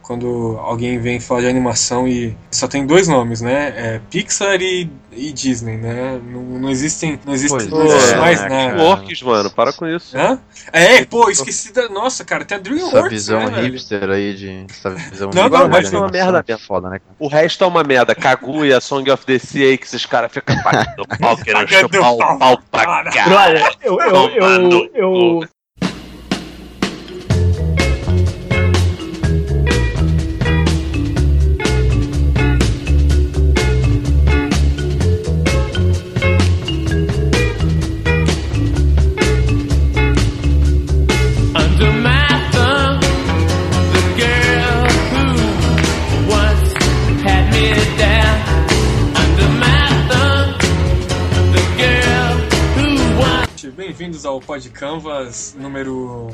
quando alguém vem falar de animação e só tem dois nomes, né? Pixar e Disney, né? Não existe mais nada. DreamWorks, mano, para com isso. Hã? Esqueci da... Nossa, cara, tem a DreamWorks, essa visão né, hipster aí de... Essa visão Não, o resto é uma merda é foda, né, cara? O resto é uma merda. Kaguya, Song of the Sea aí, que esses caras ficam pagando pau, querendo chupar o pau pra cá. Olha, eu Bem-vindos ao Pod Canvas número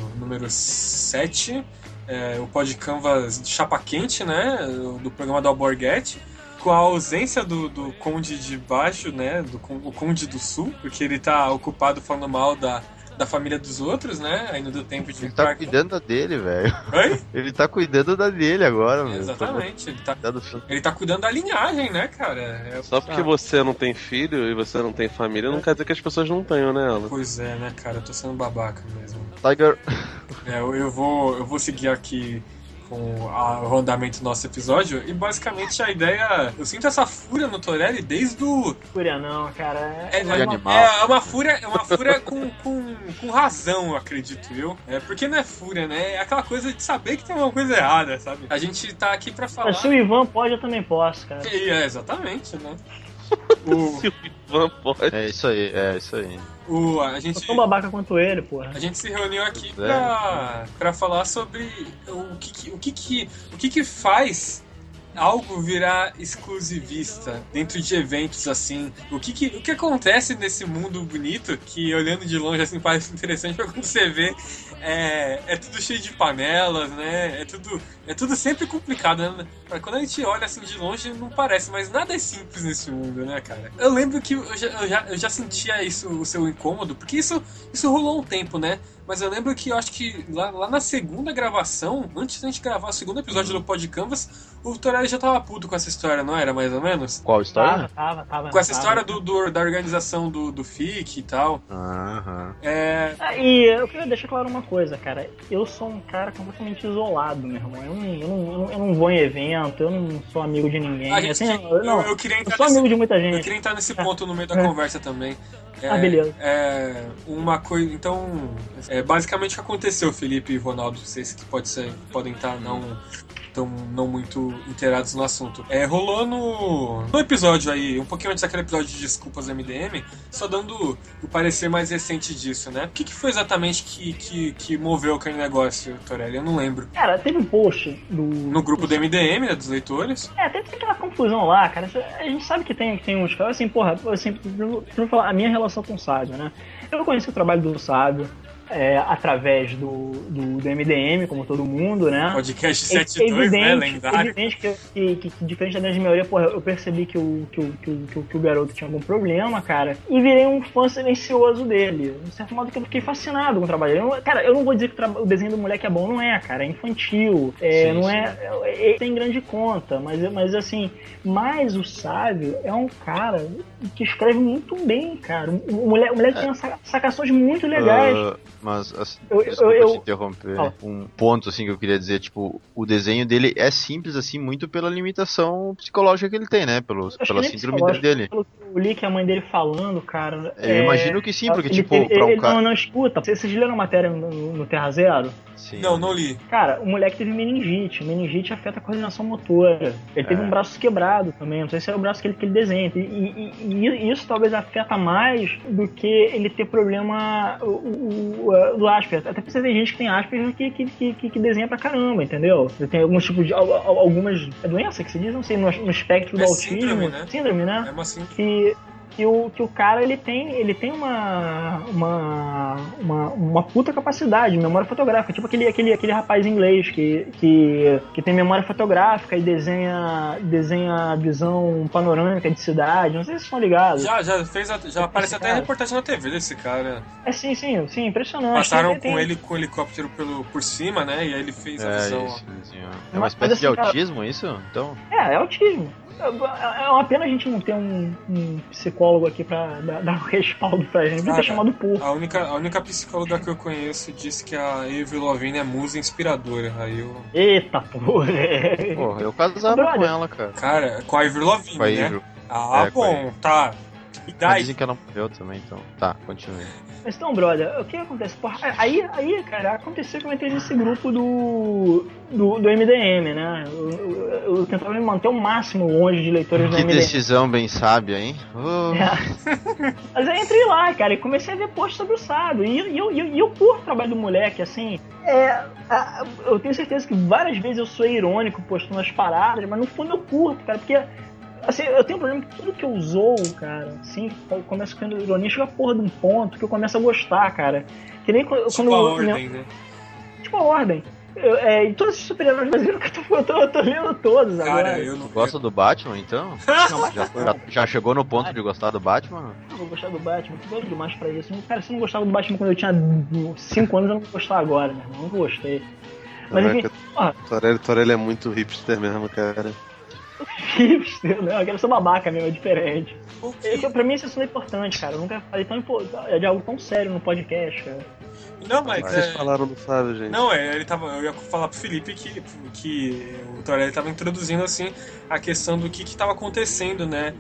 7, o Pod Canvas de chapa quente, né, do programa do Alborguete, com a ausência do Conde de Baixo, né, o Conde do Sul, porque ele tá ocupado falando mal da família dos outros, né, aí não deu tempo de... Ele tá cuidando da dele, velho. Oi? Ele tá cuidando da dele agora, mano. Exatamente, ele tá cuidando da linhagem, né, cara? Só porque você não tem filho e você não tem família, não quer dizer que as pessoas não tenham, né, Alan? Pois é, né, cara, eu tô sendo babaca mesmo. Tiger... Eu vou seguir aqui com o andamento do nosso episódio, e basicamente a ideia... Eu sinto essa fúria no Torelli desde o... Fúria não, cara. É uma fúria com razão, eu acredito eu. Porque não é fúria, né? É aquela coisa de saber que tem alguma coisa errada, sabe? A gente tá aqui pra falar... Mas se o Ivan pode, eu também posso, cara. Exatamente, né? Se o Ivan pode. É isso aí. A gente... Eu sou tão babaca quanto ele, porra. A gente se reuniu aqui pra falar sobre o que faz algo virar exclusivista dentro de eventos assim. O que acontece nesse mundo bonito que, olhando de longe assim, parece interessante, mas quando você vê é tudo cheio de panelas, né? É tudo sempre complicado, né? Quando a gente olha assim de longe não parece, mas nada é simples nesse mundo, né, cara? Eu lembro que eu já sentia isso, o seu incômodo, porque isso rolou um tempo, né? Mas eu lembro que eu acho que lá na segunda gravação, antes da gente gravar o segundo episódio do Pod Canvas, o Torelli já tava puto com essa história, não era, mais ou menos? Qual história? Tava. Com essa história da organização do FIC e tal. Aham. E eu queria deixar claro uma coisa, cara. Eu sou um cara completamente isolado, meu irmão. Eu não vou em evento, eu não sou amigo de ninguém. Eu queria entrar sou amigo de muita gente. Eu queria entrar nesse ponto no meio da conversa também. Beleza. Uma coisa. Então, basicamente o que aconteceu, Felipe e Ronaldo, vocês que podem estar não muito inteirados no assunto. Rolou no episódio aí, um pouquinho antes daquele episódio de Desculpas MDM, só dando o parecer mais recente disso, né? O que foi exatamente que moveu aquele negócio, Torelli? Eu não lembro. Cara, teve um post no grupo do MDM, né, dos leitores. Teve aquela confusão lá, cara. A gente sabe que tem uns caras assim, porra, assim, pra falar a minha relação com o Sábio, né? Eu conheci o trabalho do Sábio através do MDM, como todo mundo, né? Podcast 72, né? Lendário. Evidente que diferente da grande maioria, porra, eu percebi que o garoto tinha algum problema, cara, e virei um fã silencioso dele. De certo modo que eu fiquei fascinado com o trabalho dele. Cara, eu não vou dizer que o desenho do moleque é bom, não é, cara, é infantil, não é tem grande conta, mas assim, mas o Sábio é um cara que escreve muito bem, cara. O moleque tem sacações muito legais. Mas, assim, desculpa te interromper, um ponto assim que eu queria dizer, tipo, o desenho dele é simples, assim, muito pela limitação psicológica que ele tem, né, pela síndrome dele. Pelo que eu li que a mãe dele falando, cara... Eu imagino que sim, porque, tipo, pra um cara... Não, escuta, vocês leram a matéria no Terra Zero? Sim. Não li. Cara, o moleque teve meningite afeta a coordenação motora. Ele teve um braço quebrado também, não sei se é o braço que ele desenha. E isso talvez afeta mais do que ele ter problema do Asperger. Até porque você tem gente que tem Asperger que desenha pra caramba, entendeu? Você tem alguns tipos de... algumas doenças que se diz, não sei, no espectro do autismo. Síndrome, né? Síndrome, né? É uma síndrome. que o cara ele tem uma puta capacidade, memória fotográfica, tipo aquele rapaz inglês que tem memória fotográfica e desenha visão panorâmica de cidade, não sei se vocês estão ligados. Já aparece até reportagem na TV desse cara. Sim, impressionante. Passaram com ele com o helicóptero por cima, né, e aí ele fez a visão. É uma espécie de autismo isso? Então? É autismo. É uma pena a gente não ter um psicólogo aqui pra dar um respaldo pra gente. Não ter chamado porra. A única psicóloga que eu conheço disse que a Avril Lavigne é musa inspiradora. Aí eu... Eita porra! Porra, eu casava com ela, cara. Cara, com a Avril Lavigne, com a né? Avril. Bom, tá. E daí? Mas dizem que ela morreu também, então. Tá, continue. Mas então, brother, o que acontece? Porra, aí, cara, aconteceu que eu entrei nesse grupo do MDM, né? Eu tentava me manter o máximo longe de leitores do MDM. Que decisão bem sábia, hein? Mas aí entrei lá, cara, e comecei a ver posts sobre o Sábio. E eu curto o trabalho do moleque, assim. Eu tenho certeza que várias vezes eu sou irônico postando as paradas, mas no fundo eu curto, cara, porque... Assim, eu tenho um problema que tudo que eu zoo, cara, assim, eu começo com ironia, chega a porra de um ponto que eu começo a gostar, cara. Que nem quando tipo a Ordem, né? Tipo a Ordem. E todos esses super-heróis brasileiros que eu tô lendo todos agora. Cara, eu não gosto do Batman, então? Já chegou no ponto de gostar do Batman? Eu vou gostar do Batman, tô doido demais pra isso. Cara, se eu não gostava do Batman quando eu tinha 5 anos, eu não vou gostar agora, né? Não gostei. Mas enfim, Torelli é muito hipster mesmo, cara. Hipster, não, eu quero ser babaca mesmo, é diferente. Pra mim esse assunto é importante, cara. Eu nunca falei de algo tão sério no podcast, cara. Não, mas vocês falaram do Sábio, gente. Não, eu ia falar pro Felipe que o Torelli tava introduzindo assim a questão do que tava acontecendo, né,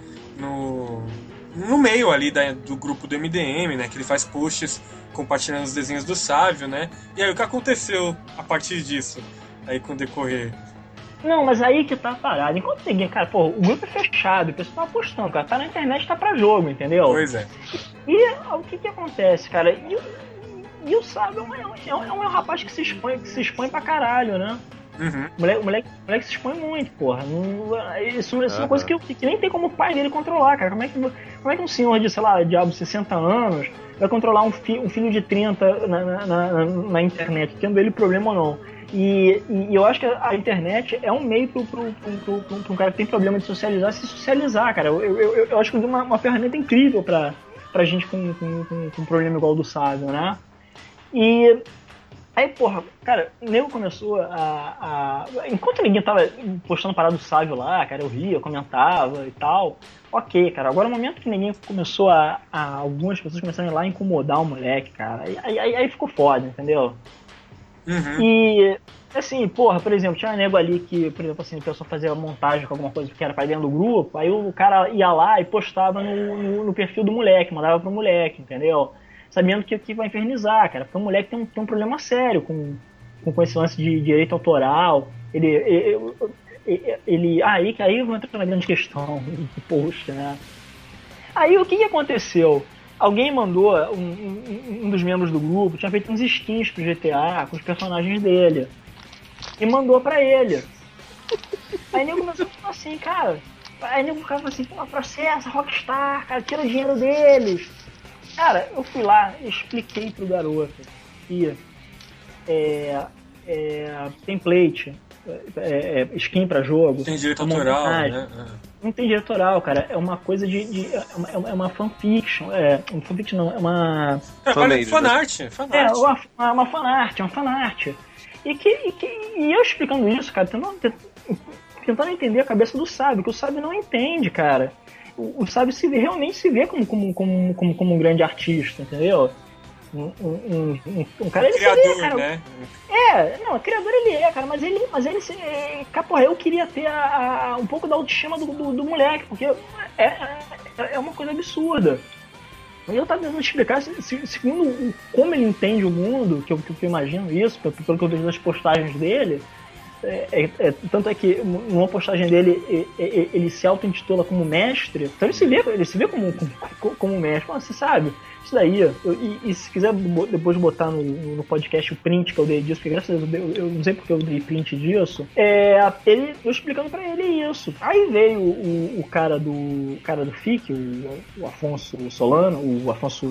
no meio ali do grupo do MDM, né, que ele faz posts compartilhando os desenhos do Sábio, né? E aí o que aconteceu a partir disso, aí com o decorrer? Não, mas aí que tá a parada. Enquanto ninguém, cara, pô, o grupo é fechado, o pessoal tá apostando, cara, tá na internet, tá pra jogo, entendeu? Pois é. E o que acontece, cara? E o Sábio é um rapaz que se expõe pra caralho, né? Uhum. O moleque se expõe muito, porra. Isso é uma coisa que nem tem como o pai dele controlar, cara. Como é que um senhor de, sei lá, diabo 60 anos vai controlar um filho de 30 na internet, tendo ele problema ou não? E eu acho que a internet é um meio pro um cara que tem problema de socializar, se socializar, cara. Eu acho que é uma ferramenta incrível pra gente com um problema igual o do Sábio, né? E aí, porra, cara, o nego começou enquanto ninguém tava postando parada do Sábio lá, cara, eu ria, eu comentava e tal. Ok, cara, agora no momento que ninguém começou algumas pessoas começaram a ir lá incomodar o moleque, cara, aí ficou foda, entendeu? Uhum. E, assim, porra, por exemplo, tinha um nego ali que, por exemplo, assim, a pessoa fazia montagem com alguma coisa que era pra dentro do grupo, aí o cara ia lá e postava no perfil do moleque, mandava pro moleque, entendeu? Sabendo que vai infernizar, cara, porque o moleque tem um problema sério com esse lance de direito autoral, aí eu vou entrar na grande questão do post, né? Aí o que aconteceu? Alguém mandou, um dos membros do grupo tinha feito uns skins pro GTA com os personagens dele. E mandou pra ele. Aí o nego começou a falar assim, cara. Aí o nego ficava assim, pô, processa Rockstar, cara, tira o dinheiro deles. Cara, eu fui lá e expliquei pro garoto que template, skin pra jogo. Tem direito autoral, né? Não tem direito autoral, cara. É uma coisa é uma fanfiction. Um fanfiction não, é uma... fanart. É uma fanart. E eu explicando isso, cara, tentando entender a cabeça do Sábio, que o Sábio não entende, cara. O Sábio realmente se vê como um grande artista, entendeu? Um cara, ele criador, se vê, cara. Né? Criador ele é, cara, mas ele porra, eu queria ter um pouco da autoestima do moleque, porque é uma coisa absurda. E eu tava tentando explicar, segundo como ele entende o mundo, que eu imagino isso, pelo que eu vejo nas postagens dele, Tanto é que numa postagem dele ele se auto-intitula como mestre, então ele se vê como mestre. Pô, você sabe, isso daí, e se quiser depois botar no podcast o print que eu dei disso, porque graças a Deus eu não sei porque eu dei print disso, eu explicando pra ele isso. Aí veio o cara do FIC, o Afonso Solano, o Afonso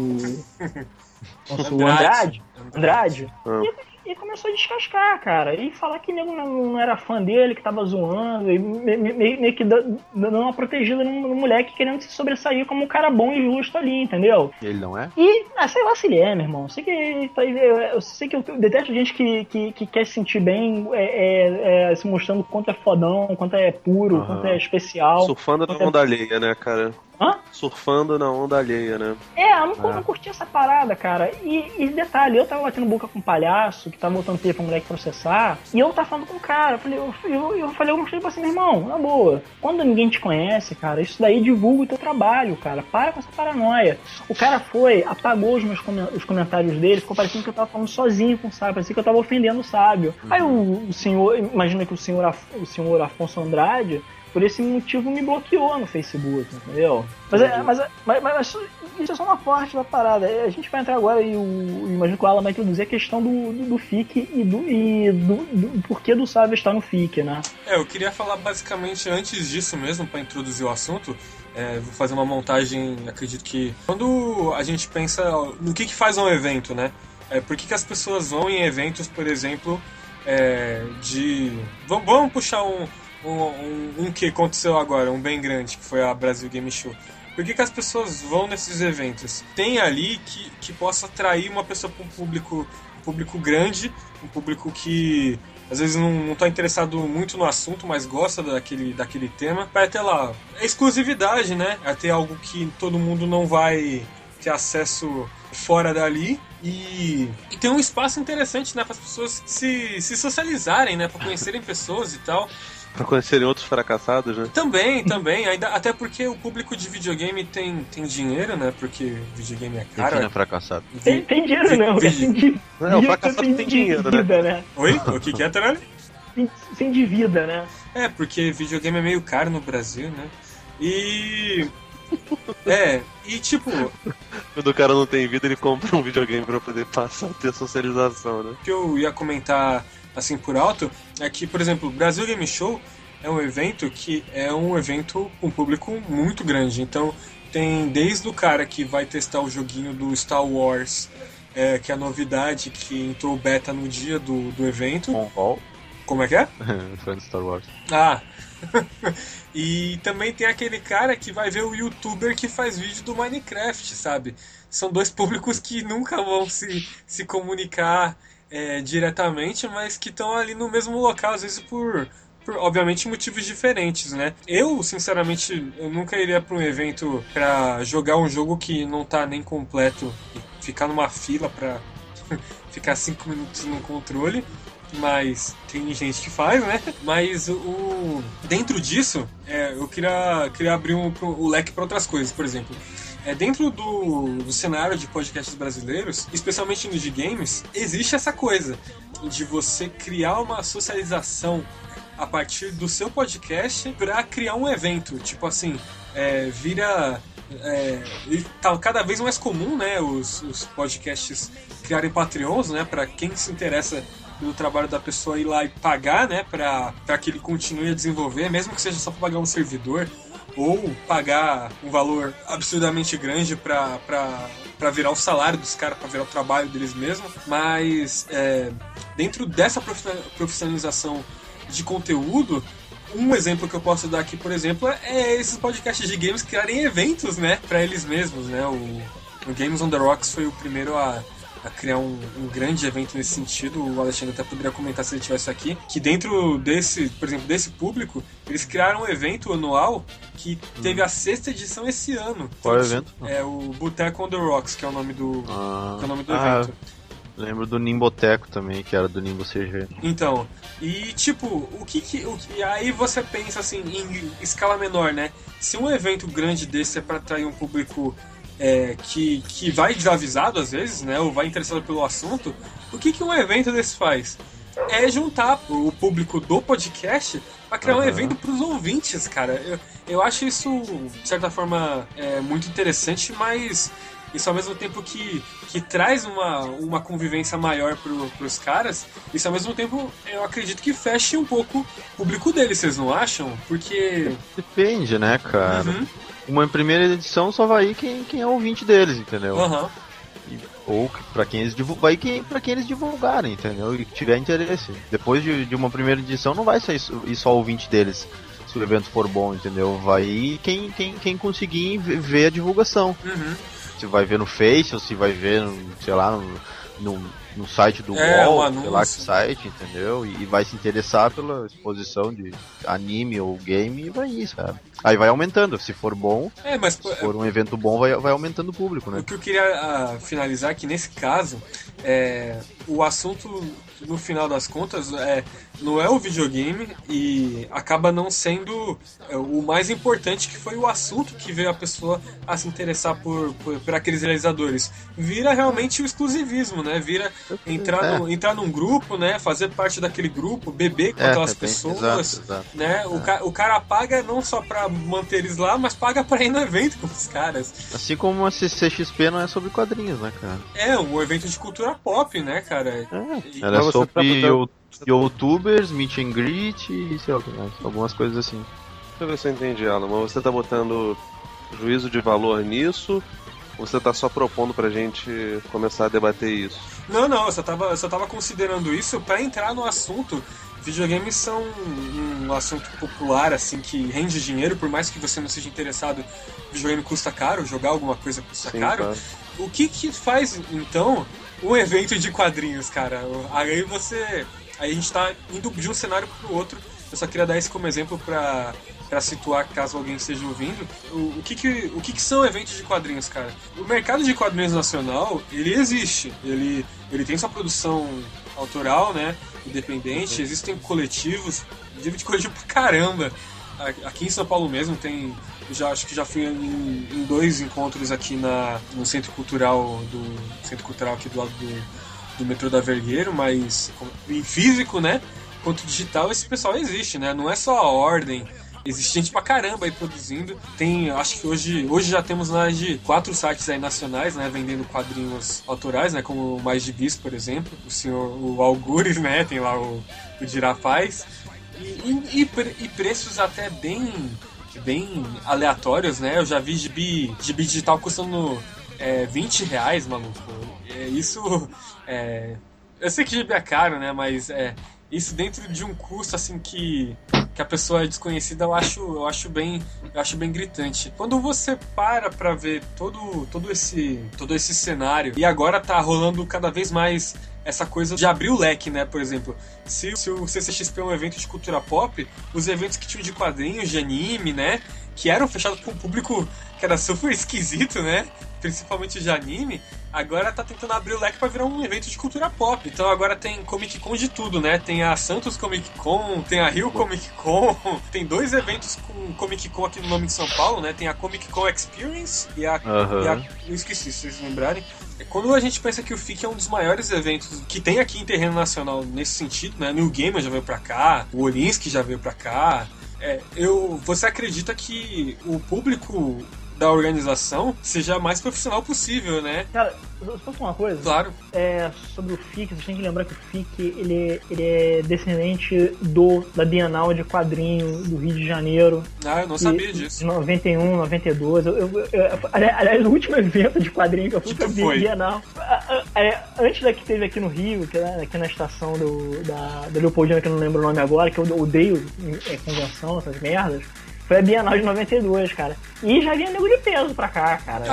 Andrade. E começou a descascar, cara, e falar que nego não era fã dele, que tava zoando, e meio que dando uma protegida no moleque, querendo se sobressair como um cara bom e justo ali, entendeu? Ele não é? E, sei lá se ele é, meu irmão. Eu sei que eu detesto gente que quer se sentir bem se mostrando quanto é fodão, quanto é puro, quanto é especial. Surfando na onda alheia, né, cara? Hã? Surfando na onda alheia, né? Eu não curti essa parada, cara. E detalhe, eu tava batendo boca com um palhaço que tava botando pilha pra moleque processar, e eu tava falando com o cara. Eu mostrei pra assim, meu irmão, na boa, quando ninguém te conhece, cara, isso daí divulga o teu trabalho, cara. Para com essa paranoia. O cara apagou os comentários dele, ficou parecendo que eu tava falando sozinho com o sábio, parecia que eu tava ofendendo o sábio. Aí o senhor, imagina que o senhor Afonso Andrade, por esse motivo, me bloqueou no Facebook, entendeu? Mas isso é só uma parte da parada. A gente vai entrar agora e imagino que o Alan vai introduzir a questão do FIC e do porquê do Sábio estar no FIC, né? Eu queria falar basicamente antes disso mesmo, para introduzir o assunto. Vou fazer uma montagem, acredito que... Quando a gente pensa no que faz um evento, né? Por que as pessoas vão em eventos, por exemplo, Vamos puxar um que aconteceu agora, um bem grande, que foi a Brasil Game Show. Por que as pessoas vão nesses eventos? Tem ali que possa atrair uma pessoa para um público grande, um público que às vezes não está interessado muito no assunto, mas gosta daquele tema, para ter lá exclusividade, né? A ter algo que todo mundo não vai ter acesso fora dali. E tem um espaço interessante, né, para as pessoas se socializarem, né, para conhecerem pessoas e tal. Pra conhecerem outros fracassados, né? Também. Até porque o público de videogame tem dinheiro, né? Porque videogame é caro. Quem é fracassado? Tem dinheiro, não. O fracassado tem dinheiro, né? Oi? O que é, Tarani? Sem dívida, né? Porque videogame é meio caro no Brasil, né? E tipo... Quando o cara não tem vida, ele compra um videogame pra poder passar a ter socialização, né? O que eu ia comentar assim por alto, é que, por exemplo, o Brasil Game Show é um evento que é um evento com um público muito grande. Então tem desde o cara que vai testar o joguinho do Star Wars, que é a novidade, que entrou beta no dia do evento. Como é que é? Fã de Star Wars. E também tem aquele cara que vai ver o youtuber que faz vídeo do Minecraft, sabe? São dois públicos que nunca vão se comunicar diretamente, mas que estão ali no mesmo local, às vezes por obviamente motivos diferentes, né? Eu, sinceramente, eu nunca iria para um evento para jogar um jogo que não tá nem completo e ficar numa fila para ficar 5 minutos no controle, mas tem gente que faz, né? Mas dentro disso, eu queria abrir o leque para outras coisas, por exemplo. Dentro do cenário de podcasts brasileiros, especialmente nos de games, existe essa coisa de você criar uma socialização a partir do seu podcast para criar um evento. Tipo assim, tá cada vez mais comum, né, os podcasts criarem Patreons, né, para quem se interessa pelo trabalho da pessoa ir lá e pagar, né, para que ele continue a desenvolver, mesmo que seja só para pagar um servidor, ou pagar um valor absurdamente grande para virar o salário dos caras, para virar o trabalho deles mesmos. Mas dentro dessa profissionalização de conteúdo, um exemplo que eu posso dar aqui, por exemplo, é esses podcasts de games criarem eventos, né, para eles mesmos, né? O Games on the Rocks foi o primeiro a criar um grande evento nesse sentido. O Alexandre até poderia comentar se ele estivesse aqui, que dentro desse, por exemplo, desse público, eles criaram um evento anual que teve a 6ª edição esse ano. Qual é o evento? É o Boteco on the Rocks, que é o nome do evento. Lembro do Nimboteco também, que era do Nimbo CG. Então, e tipo, aí você pensa assim, em escala menor, né? Se um evento grande desse é para atrair um público que vai desavisado às vezes, né, ou vai interessado pelo assunto, o que um evento desse faz? é juntar o público do podcast pra criar um evento pros ouvintes, cara. Eu acho isso, de certa forma, muito interessante, mas isso ao mesmo tempo que traz uma convivência maior pros caras, isso ao mesmo tempo eu acredito que feche um pouco o público deles, vocês não acham? Porque... Depende, né, cara? Uma primeira edição só vai ir quem é ouvinte deles, entendeu? Ou pra quem eles vai pra quem eles divulgarem, entendeu? E tiver interesse. Depois de uma primeira edição não vai ser só ouvinte deles, se o evento for bom, entendeu? Vai ir quem conseguir ver a divulgação. Se vai ver no Face, ou se vai ver, sei lá, no site do UOL, sei lá que site, entendeu? E vai se interessar pela exposição de anime ou game e vai ir, sabe? Aí vai aumentando, se for bom, se for um evento bom, vai aumentando o público, né? O que eu queria finalizar aqui nesse caso, o assunto, no final das contas, não é o videogame e acaba não sendo o mais importante, que foi o assunto que veio a pessoa a se interessar por aqueles realizadores. Vira realmente o exclusivismo, né? Vira entrar num grupo, né? Fazer parte daquele grupo, beber com aquelas pessoas, exato. Né? O cara paga não só pra manter eles lá, mas paga pra ir no evento com os caras. Assim como a CCXP não é sobre quadrinhos, né, cara? É um evento de cultura pop, né, cara? Ela é sobre youtubers, meet and greet e sei lá, algumas coisas assim. Deixa eu ver se eu entendi, Alan. Mas você tá botando juízo de valor nisso? Ou você tá só propondo pra gente começar a debater isso? Não, eu só tava considerando isso pra entrar no assunto. Videogames são um assunto popular, assim, que rende dinheiro, por mais que você não seja interessado. Videogame custa caro, jogar alguma coisa custa caro. Claro. O que faz, então, um evento de quadrinhos, cara? Aí a gente tá indo de um cenário pro outro. Eu só queria dar isso como exemplo pra situar, caso alguém esteja ouvindo. O que são eventos de quadrinhos, cara? O mercado de quadrinhos nacional, ele existe. Ele tem sua produção autoral, né? Independente. Existem coletivos. De coletivo pra caramba. Aqui em São Paulo mesmo tem... acho que já fui em 2 encontros aqui no Centro Cultural aqui do lado do metrô da Vergueiro, mas em físico, né? Quanto digital, esse pessoal existe, né? Não é só a Ordem. Existe gente pra caramba aí produzindo. Acho que hoje já temos mais de 4 sites aí nacionais, né? Vendendo quadrinhos autorais, né? Como o Mais Gibis, por exemplo. O Algures, né? Tem lá o Girafaz. E preços até bem aleatórios, né? Eu já vi gibi digital custando R$20, maluco. Isso... eu sei que gibi é caro, né? Mas isso dentro de um custo, assim, que a pessoa é desconhecida, eu acho bem gritante. Quando você pra ver todo esse cenário, e agora tá rolando cada vez mais essa coisa de abrir o leque, né? Por exemplo, se o CCXP é um evento de cultura pop, os eventos que tinham de quadrinhos, de anime, né? Que eram fechados com um público que era super esquisito, né? Principalmente de anime, agora tá tentando abrir o leque pra virar um evento de cultura pop. Então agora tem Comic Con de tudo, né? Tem a Santos Comic Con, tem a Rio Comic Con, tem 2 eventos com Comic Con aqui no nome de São Paulo, né? Tem a Comic Con Experience e a eu esqueci, se vocês lembrarem. Quando a gente pensa que o FIC é um dos maiores eventos que tem aqui em terreno nacional nesse sentido, né? New Gamer já veio pra cá, o Olinsky já veio pra cá. Você acredita que o público da organização seja mais profissional possível, né? Cara, eu posso falar uma coisa? Claro. Sobre o FIC, vocês têm que lembrar que o FIC ele é descendente da Bienal de Quadrinho do Rio de Janeiro. Eu não sabia disso. De 91, 92. Aliás, o último evento de quadrinho que eu fui pra Bienal. Antes da que teve aqui no Rio, aqui na estação da Leopoldina, que eu não lembro o nome agora, que eu odeio convenção, essas merdas. Foi a Bienal de 92, cara. E já vinha nego de peso pra cá, cara.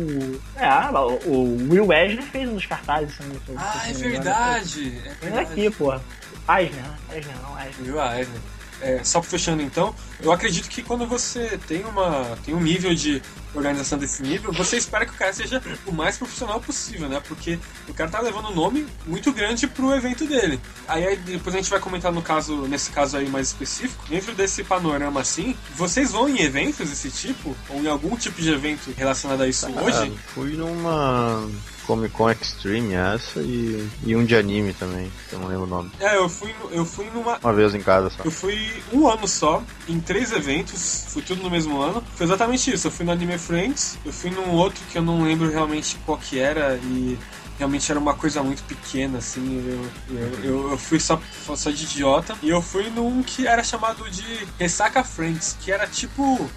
O Will Eisner fez um dos cartazes. É verdade. É aqui, pô. Eisner. Will Eisner. Só fechando então, eu acredito que quando você tem um nível de organização desse nível, você espera que o cara seja o mais profissional possível, né? Porque o cara tá levando um nome muito grande pro evento dele. Aí depois a gente vai comentar nesse caso aí mais específico. Dentro desse panorama assim, vocês vão em eventos desse tipo? Ou em algum tipo de evento relacionado a isso hoje? Fui numa Comic Con Extreme essa e um de anime também, que eu não lembro o nome. Eu fui numa... Uma vez em casa só. Eu fui um ano só, em 3 eventos, fui tudo no mesmo ano. Foi exatamente isso, eu fui no Anime Friends, eu fui num outro que eu não lembro realmente qual que era e... Realmente era uma coisa muito pequena, assim, eu fui só de idiota. E eu fui num que era chamado de Ressaca Friends, que era tipo...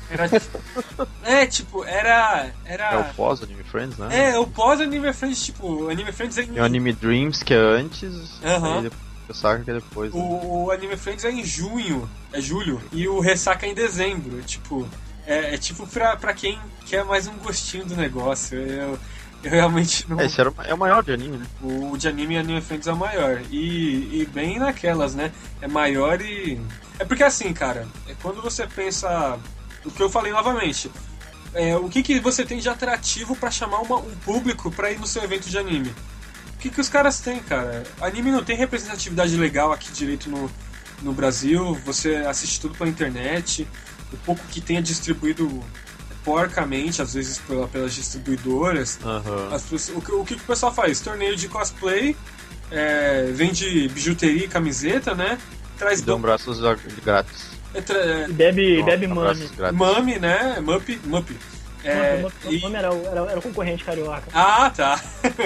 Era... É o pós-Anime Friends, né? O pós-Anime Friends, tipo, o Anime Friends é em... Tem o Anime Dreams, que é antes, e Ressaca que é depois. Né? O Anime Friends é em junho, é julho, e o Ressaca é em dezembro, tipo... É tipo pra quem quer mais um gostinho do negócio, eu realmente não... Esse é o maior de anime, né? O de anime e Anime Friends é o maior. E bem naquelas, né? É maior e... É porque assim, cara, quando você pensa... O que eu falei novamente... o que você tem de atrativo pra chamar um público pra ir no seu evento de anime? O que os caras têm, cara? Anime não tem representatividade legal aqui direito no Brasil. Você assiste tudo pela internet. O pouco que tem é distribuído... porcamente, às vezes pelas distribuidoras. O que o pessoal faz? Torneio de cosplay, vende bijuteria e camiseta, né? Traz braços grátis. Bebe mami. Mami, né? Mup. Mami era o concorrente carioca. Ah, tá.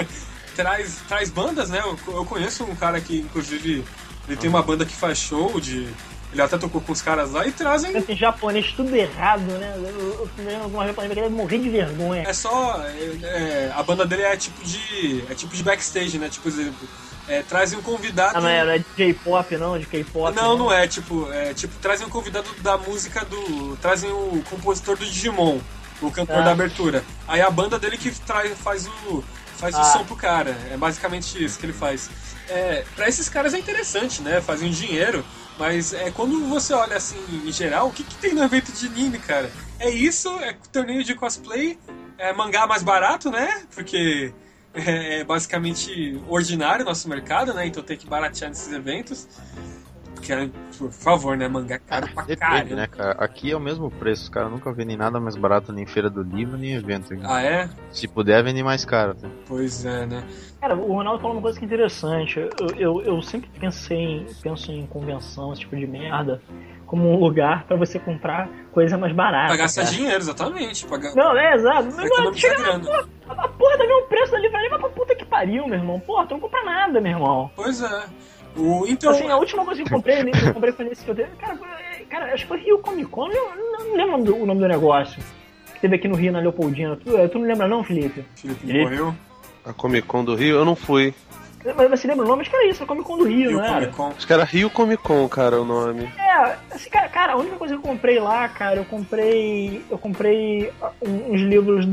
traz bandas, né? Eu conheço um cara que, inclusive, ele tem uma banda que faz show de... Ele até tocou com os caras lá e trazem... Em japonês, tudo errado, né? Eu alguma vez falei que ele morrer de vergonha. É só... a banda dele é tipo de backstage, né? Tipo, exemplo... trazem um convidado... não é de J-pop, não? De K-pop? Não é. Tipo, trazem um convidado da música do... Trazem o compositor do Digimon, o cantor da abertura. Aí a banda dele que faz o som pro cara. É basicamente isso que ele faz. Pra esses caras é interessante, né? Fazem dinheiro... Mas quando você olha assim, em geral, o que tem no evento de anime, cara? É isso, é torneio de cosplay, é mangá mais barato, né? Porque é basicamente ordinário o nosso mercado, né? Então tem que baratear nesses eventos. Porque, por favor, né? Mangá é caro pra caralho. Né, cara? Aqui é o mesmo preço, cara. Nunca vendem nada mais barato nem em feira do livro, nem em evento. Ah, é? Se puder, vendem mais caro. Tá? Pois é, né? Cara, o Ronaldo falou uma coisa que é interessante. Eu sempre penso em convenção, esse tipo de merda, como um lugar pra você comprar coisa mais barata. Pra gastar dinheiro, exatamente. Não, exato. Mas chega a porra tá vendo o preço da livraria, vai pra puta que pariu, meu irmão. Porra, tu não compra nada, meu irmão. Pois é. Então... Assim, a última coisa que eu comprei foi nesse que eu dei. Cara, acho que foi Rio Comic Con, não lembro o nome do negócio. Que teve aqui no Rio, na Leopoldina. Tu não lembra não, Felipe? Felipe morreu? A Comic Con do Rio? Eu não fui. Mas você lembra o nome? Acho que era isso, a Comic Con do Rio, não era? Acho que era Rio Comic Con, cara, o nome. Assim, cara, a única coisa que eu comprei lá, cara, eu comprei uns livros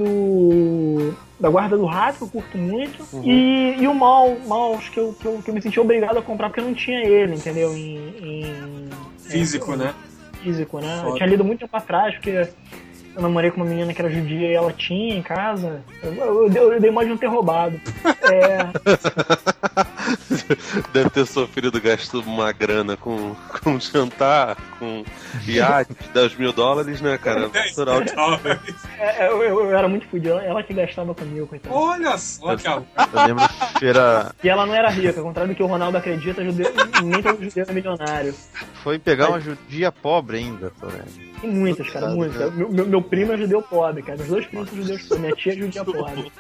da Guarda do Rato, que eu curto muito, e o Maus, que eu me senti obrigado a comprar, porque eu não tinha ele, entendeu? Físico, né? Físico, né? Foda. Eu tinha lido muito tempo atrás, porque eu namorei com uma menina que era judia e ela tinha em casa. Eu dei mais de um ter roubado. Deve ter sofrido, gastou uma grana com jantar, com iate, $10.000, né, cara? Natural. Eu era muito fudido. Ela que gastava comigo, coitado. Olha só, cara. Eu lembro que era... E ela não era rica, ao contrário do que o Ronaldo acredita, nem todo judeu é milionário. Foi pegar uma judia pobre ainda, Torelli. E muitas, cara, muitas. Meu primo é judeu pobre, cara. Os dois primos são judeus pobres. Minha tia é judia pobre.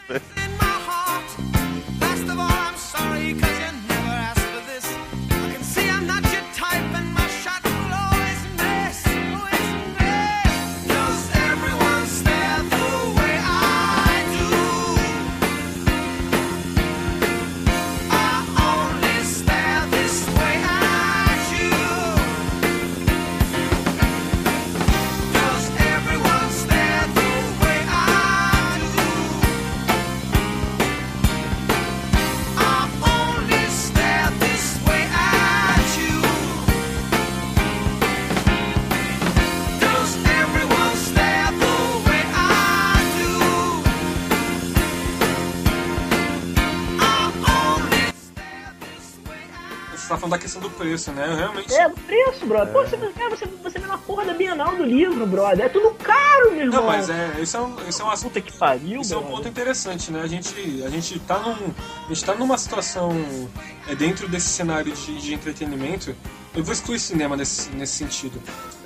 falando da questão do preço, né? Realmente. Do preço, brother. Pô, você vê na porra da Bienal do livro, brother. É tudo caro, meu irmão. Não, mas esse é um assunto. Puta que pariu, Isso é um ponto interessante, né? A gente tá numa situação dentro desse cenário de entretenimento. Eu vou excluir cinema nesse sentido.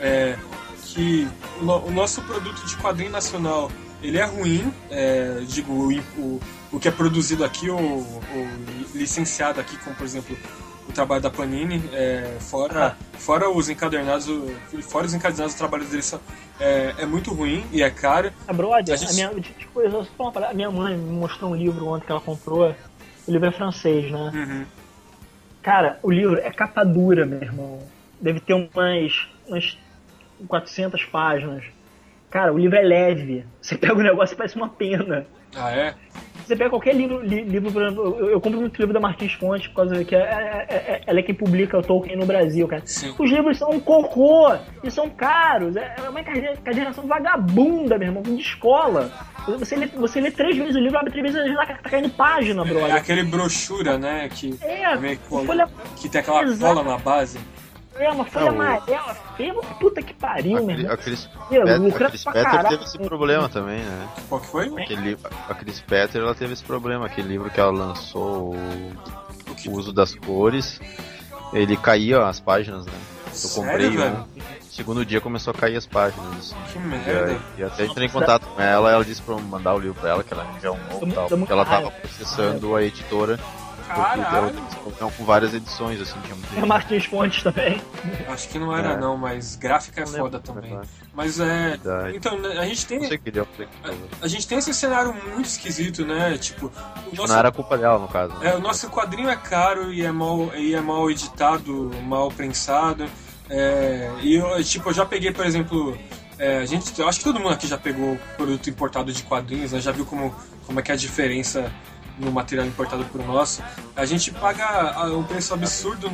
Que o nosso produto de quadrinho nacional, ele é ruim, digo, o que é produzido aqui, o licenciado aqui, como por exemplo o trabalho da Panini, fora os encadernados, os trabalhos deles é muito ruim e é caro. Brother, a minha mãe me mostrou um livro ontem que ela comprou. O livro é francês, né? Uhum. Cara, o livro é capa dura, meu irmão. Deve ter umas 400 páginas. Cara, o livro é leve. Você pega o negócio e parece uma pena. Ah, é? Você pega qualquer livro por exemplo, eu compro muito livro da Martins Fontes, por causa que ela é quem publica o Tolkien no Brasil, cara. Sim. Os livros são um cocô e são caros. É uma encadernação vagabunda, meu irmão, de escola. Você lê 3 vezes o livro, abre 3 vezes e tá caindo página, brother. É aquele brochura, né? Que tem aquela Exato. cola na base. É uma folha amarela, feia, puta que pariu, meu irmão. A Chris Petter teve esse problema também, né? Qual que foi? A Chris Petter, ela teve esse problema. Aquele livro que ela lançou, o uso das cores, ele caía as páginas, né? Eu comprei velho? Segundo dia começou a cair as páginas. Assim. Que merda. E até entrei em contato com ela disse pra eu mandar o livro pra ela, que ela já é um novo e tal, porque ela tava processando a editora. Caralho. Com várias edições, assim. É Martins Fontes também. Acho que não era não, mas gráfica é foda também. Mas então, a gente tem... A gente tem esse cenário muito esquisito, né? Tipo... Não era culpa dela, no caso. O nosso quadrinho é caro e é mal editado, mal prensado. Eu já peguei, por exemplo... eu acho que todo mundo aqui já pegou produto importado de quadrinhos, né? Já viu como é que é a diferença no material importado por nosso. A gente paga um preço absurdo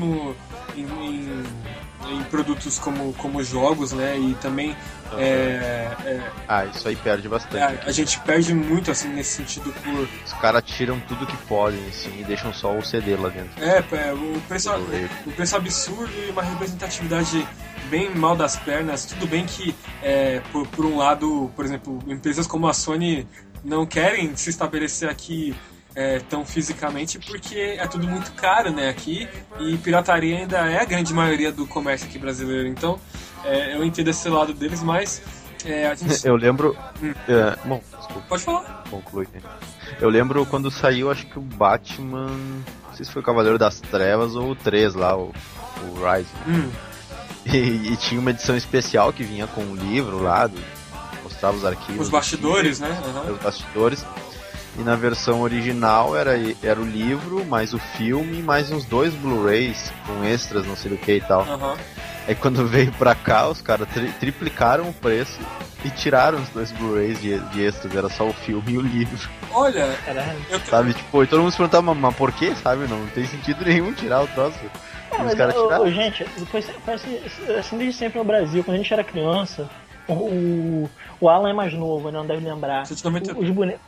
em produtos como jogos, né? E também isso aí perde bastante. A gente perde muito assim nesse sentido por... Os caras tiram tudo que podem assim, e deixam só o CD lá dentro. O preço absurdo e uma representatividade bem mal das pernas. Tudo bem que por um lado, por exemplo, empresas como a Sony não querem se estabelecer aqui tão fisicamente porque é tudo muito caro, né, aqui, e pirataria ainda é a grande maioria do comércio aqui brasileiro, então eu entendo esse lado deles, mas a gente... Eu lembro... bom, desculpa. Pode falar. Conclui. Eu lembro quando saiu, acho que o Batman, não sei se foi o Cavaleiro das Trevas ou o 3 lá, o Rise. E tinha uma edição especial que vinha com um livro lá, mostrava os arquivos. Os bastidores, né? Os bastidores. E na versão original era o livro, mais o filme, mais uns 2 Blu-rays com extras, não sei do que e tal. Aí quando veio pra cá, os caras triplicaram o preço e tiraram os 2 Blu-rays de extras, era só o filme e o livro. Olha, sabe, tipo, e todo mundo se perguntava, mas por quê, sabe? Não tem sentido nenhum tirar o troço. Os caras tiraram. Gente, foi assim desde sempre no Brasil, quando a gente era criança, o Alan é mais novo, né? Não deve lembrar. Os bonecos.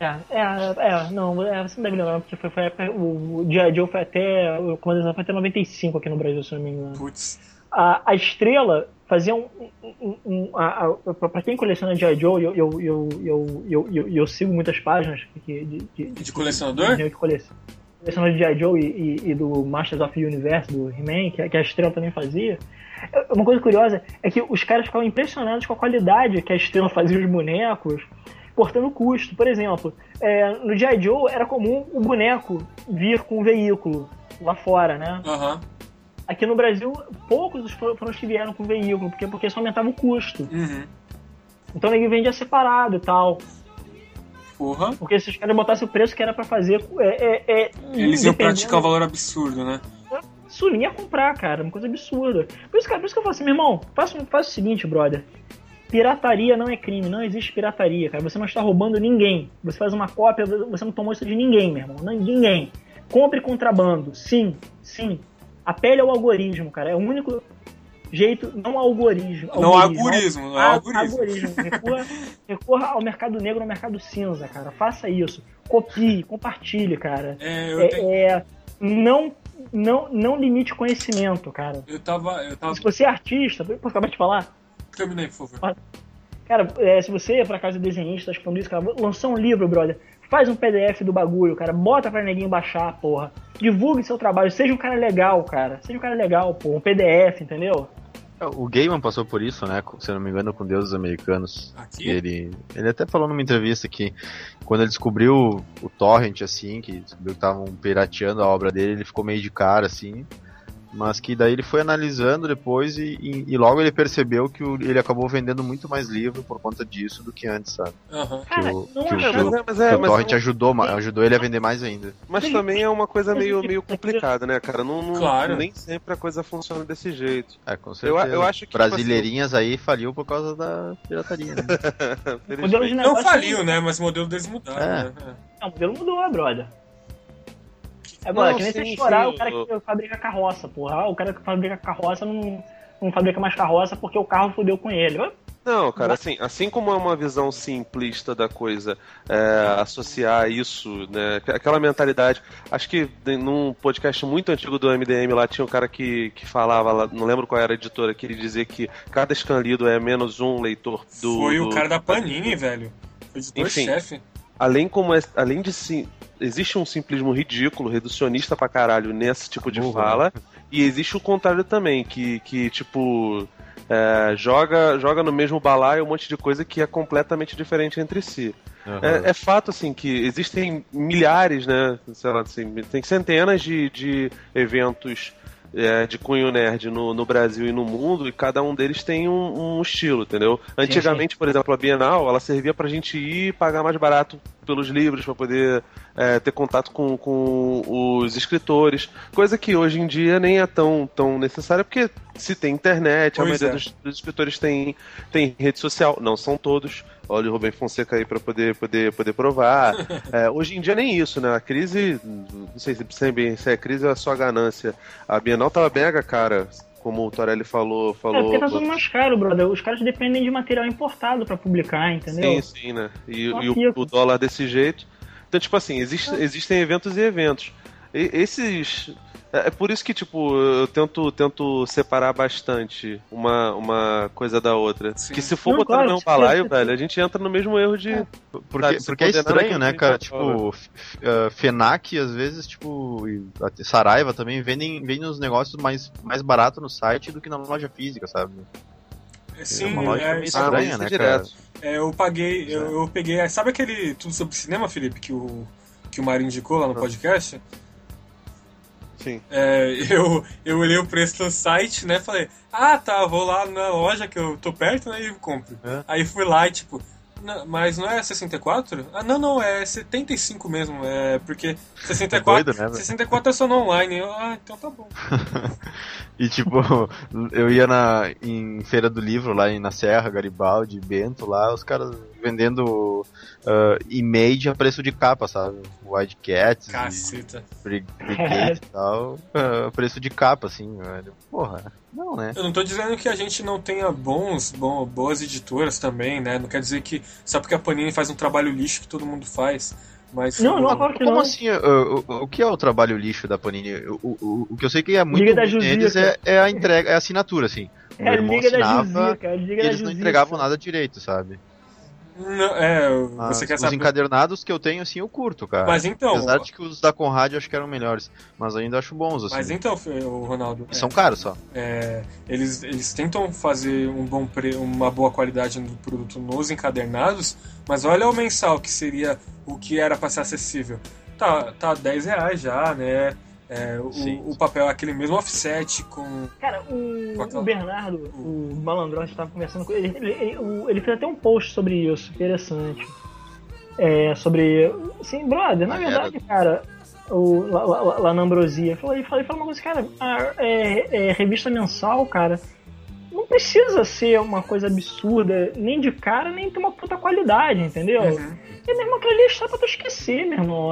Você não deve lembrar, porque foi a época, o G.I. Joe foi até 95 aqui no Brasil, se não me engano. Putz. A Estrela fazia pra quem coleciona G.I. Joe, eu sigo muitas páginas de colecionador? De colecionador de G.I. Joe e do Masters of the Universe, do He-Man, que a Estrela também fazia. Uma coisa curiosa é que os caras ficavam impressionados com a qualidade que a Estrela fazia os bonecos, cortando custo. Por exemplo, no G.I. Joe era comum o boneco vir com um veículo lá fora, né? Aqui no Brasil, poucos foram os que vieram com veículo, porque isso aumentava o custo. Então ninguém vendia separado e tal. Porra. Porque se os caras botassem o preço que era pra fazer... eles iam praticar um valor absurdo, né? Isso nem ia comprar, cara. Uma coisa absurda. Por isso que eu falo assim, meu irmão, faz o seguinte, brother. Pirataria não é crime, não existe pirataria, cara. Você não está roubando ninguém. Você faz uma cópia, você não tomou isso de ninguém, meu irmão. Ninguém. Compre contrabando. Sim. Apele ao algoritmo, cara. É o único jeito, não algoritmo. Não algoritmo. Recorra ao mercado negro, ao mercado cinza, cara. Faça isso. Copie, compartilhe, cara. Não não limite conhecimento, cara. Eu tava... Se você é artista, posso acabar de falar? Terminei, por favor. Cara, se você, por acaso, é desenhista, tá escutando isso, cara, lançou um livro, brother, faz um PDF do bagulho, cara, bota pra neguinho baixar, porra. Divulgue seu trabalho, seja um cara legal, cara. Seja um cara legal, porra, um PDF, entendeu? O Gaiman passou por isso, né? Se eu não me engano, com Deuses Americanos. Aqui? Ele até falou numa entrevista que quando ele descobriu o Torrent, assim, que descobriu que estavam pirateando a obra dele, ele ficou meio de cara, assim. Mas que daí ele foi analisando depois e logo ele percebeu que ele acabou vendendo muito mais livro por conta disso do que antes, sabe? Uhum. O Torrent ajudou ele a vender mais ainda. Mas também é uma coisa meio complicada, né, cara? Claro. Nem sempre a coisa funciona desse jeito. Com certeza. Eu acho que Brasileirinhas aí faliu por causa da pirataria, né? Não faliu, né? Mas o modelo deles mudaram, né? Não, o modelo mudou, brother. Agora, que nem você chorar o cara que fabrica carroça, porra. O cara que fabrica carroça não fabrica mais carroça porque o carro fodeu com ele. Não, cara, assim como é uma visão simplista da coisa, associar isso, né, aquela mentalidade. Acho que num podcast muito antigo do MDM lá tinha um cara que falava, lá, não lembro qual era a editora, que ele dizia que cada scan lido é menos um leitor do... Foi o cara da Panini, velho. Foi editor-chefe. Além de existe um simplismo ridículo, reducionista pra caralho nesse tipo de fala, e existe o contrário também, que tipo, joga no mesmo balaio um monte de coisa que é completamente diferente entre si. Uhum. É fato, assim, que existem milhares, né, sei lá, assim, tem centenas de eventos de cunho nerd no Brasil e no mundo, e cada um deles tem um estilo, entendeu? Antigamente, por exemplo, a Bienal, ela servia pra gente ir pagar mais barato pelos livros, pra poder ter contato com os escritores, coisa que hoje em dia nem é tão necessária, porque se tem internet, a maioria dos escritores tem rede social, não são todos. Olha o Rubem Fonseca aí pra poder provar. Hoje em dia nem isso, né? A crise, não sei se é crise ou é só ganância. A Bienal tava mega cara, como o Torelli falou. Porque tá tudo mais caro, brother. Os caras dependem de material importado pra publicar, entendeu? Sim, né? E o dólar desse jeito. Então, tipo assim, existem eventos e eventos. Esses... É por isso que, tipo, eu tento separar bastante uma coisa da outra. Sim. Que se for botar no mesmo balaio, velho, a gente entra no mesmo erro de... Porque é estranho, né, cara? Tipo, FENAC, às vezes, tipo, a Saraiva também vendem os negócios mais barato no site do que na loja física, sabe? Sim, uma loja meio estranha, né, cara? Eu peguei... Sabe aquele Tudo Sobre Cinema, Felipe, que o Mário indicou lá no podcast? Sim. Eu olhei o preço no site, né? Falei, vou lá na loja que eu tô perto, né? E compro. Aí fui lá e tipo, mas não é 64? Não, é 75 mesmo. Porque 64, doido, né, 64 é só no online. Então tá bom. E tipo, eu ia em Feira do Livro, lá na Serra, Garibaldi, Bento, lá, os caras vendendo image a preço de capa, sabe? Wildcats, Caceta. Brigade e tal, preço de capa, assim, velho. Porra, não, né? Eu não tô dizendo que a gente não tenha boas editoras também, né? Não quer dizer que só porque a Panini faz um trabalho lixo que todo mundo faz. Mas claro que como não. assim? O que é o trabalho lixo da Panini? O que eu sei que é muito ruim deles é a entrega, é a assinatura, assim. O meu irmão assinava e eles não entregavam nada direito, sabe? Não, você quer os saber? Encadernados que eu tenho, assim, eu curto, cara. Mas então... Apesar de que os da Conrad eu acho que eram melhores. Mas ainda acho bons, assim. Mas então, Ronaldo... São caros só. Eles tentam fazer uma boa qualidade do produto nos encadernados, mas olha o mensal, que seria o que era pra ser acessível. Tá R$10 já, né? O papel é aquele mesmo offset com... Cara, o Bernardo, o Malandrox, estava conversando com ele. Ele fez até um post sobre isso, interessante. Sobre... Assim, brother, na verdade, cara, lá na Ambrosia, falei uma coisa, cara, revista mensal, cara, não precisa ser uma coisa absurda, nem de cara, nem ter uma puta qualidade, entendeu? Uhum. É mesmo aquela lista pra tu esquecer, meu irmão.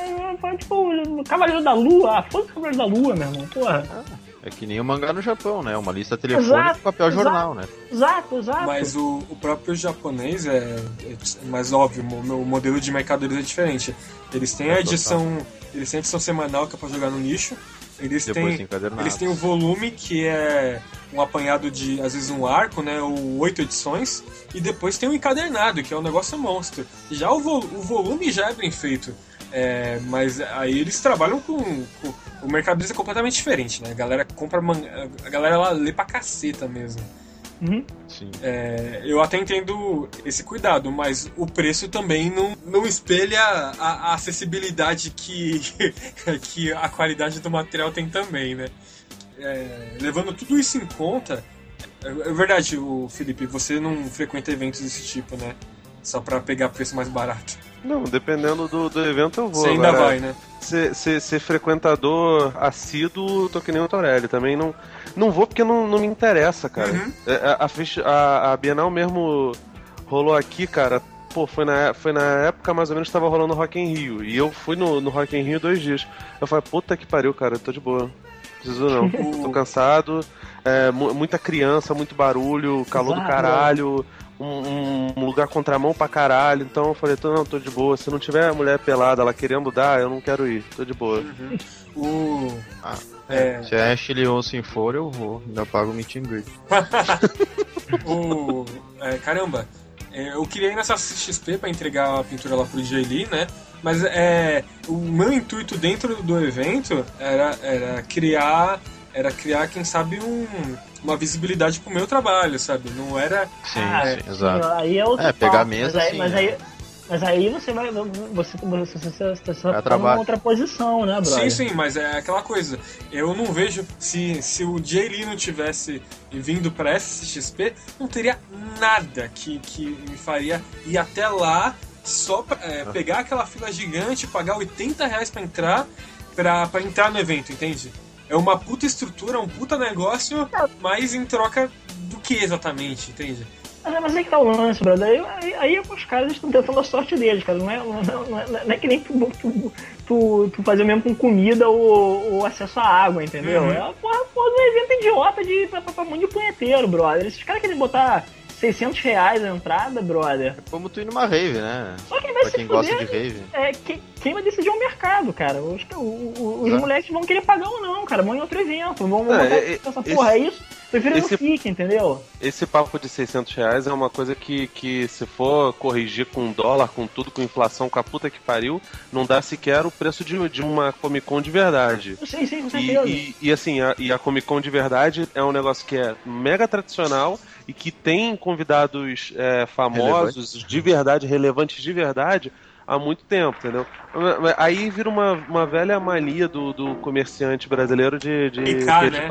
Tipo, Cavaleiro da Lua. Foda-se o Cavaleiro da Lua, meu irmão. Porra. É que nem o mangá no Japão, né? Uma lista telefônica e papel jornal, né? Exato. Mas o próprio japonês é mais óbvio, o modelo de mercado deles é diferente. Eles têm a edição semanal que é pra jogar no nicho. Eles têm o volume, que é um apanhado de, às vezes, um arco, né? Ou 8 edições. E depois tem o encadernado, que é um negócio monstro. Já o volume já é bem feito. Mas aí eles trabalham com o mercado deles é completamente diferente, né? A galera compra a galera lá lê pra caceta mesmo. Uhum. Sim. Eu até entendo esse cuidado, mas o preço também não espelha a acessibilidade que a qualidade do material tem também, né? Levando tudo isso em conta, é verdade, Felipe, você não frequenta eventos desse tipo, né? Só pra pegar preço mais barato. Não, dependendo do evento eu vou. Você ainda vai, né? Ser frequentador assíduo, tô que nem o Torelli. Também não vou porque não me interessa, cara. Uhum. A Bienal mesmo rolou aqui, cara. Pô, foi na época mais ou menos que tava rolando Rock in Rio. E eu fui no Rock in Rio 2 dias. Eu falei, puta que pariu, cara, eu tô de boa. Não preciso não. Tô cansado. Muita criança, muito barulho, calor do caralho. Um lugar contramão pra caralho. Então eu falei, tô de boa. Se não tiver a mulher pelada, ela querendo dar, eu não quero ir. Tô de boa. Uhum. Se a Ashley Olsen for, eu vou. Ainda pago o meet and greet. Caramba, eu queria ir nessa CXP pra entregar a pintura lá pro Jay Lee, né? Mas o meu intuito dentro do evento era criar, quem sabe, uma visibilidade pro meu trabalho, sabe? Não era... Sim, exato. Aí é outro pegar a mesa, mas aí você vai tomar outra posição, né, brother? Sim, mas é aquela coisa. Eu não vejo... Se o Jay Lee não tivesse vindo pra SCXP, não teria nada que me faria ir até lá só pra pegar aquela fila gigante, pagar R$80 pra entrar no evento, entende? É uma puta estrutura, um puta negócio, mas em troca do que exatamente, entende? Mas aí que tá o lance, brother. Aí os caras estão tentando a sorte deles, cara. Não é que nem tu fazer o mesmo com comida ou acesso à água, entendeu? Uhum. É uma porra do evento idiota pra mundo de punheteiro, brother. Esses caras querem botar R$600 a entrada, brother. É como tu ir numa rave, né? Só quem vai pra quem gosta de rave. Quem vai decidir é o mercado, cara. Os moleques vão querer pagar ou não, cara. Vão em outro evento. Vão botar essa porra, é isso? Prefiro não fique, entendeu? Esse papo de R$600 é uma coisa que se for corrigir com dólar, com tudo, com inflação, com a puta que pariu, não dá sequer o preço de uma Comic Con de verdade. Sim, com certeza. E assim, a Comic Con de verdade é um negócio que é mega tradicional e que tem convidados famosos, de verdade, relevantes de verdade, há muito tempo, entendeu? Aí vira uma velha mania do comerciante brasileiro de replicar, né?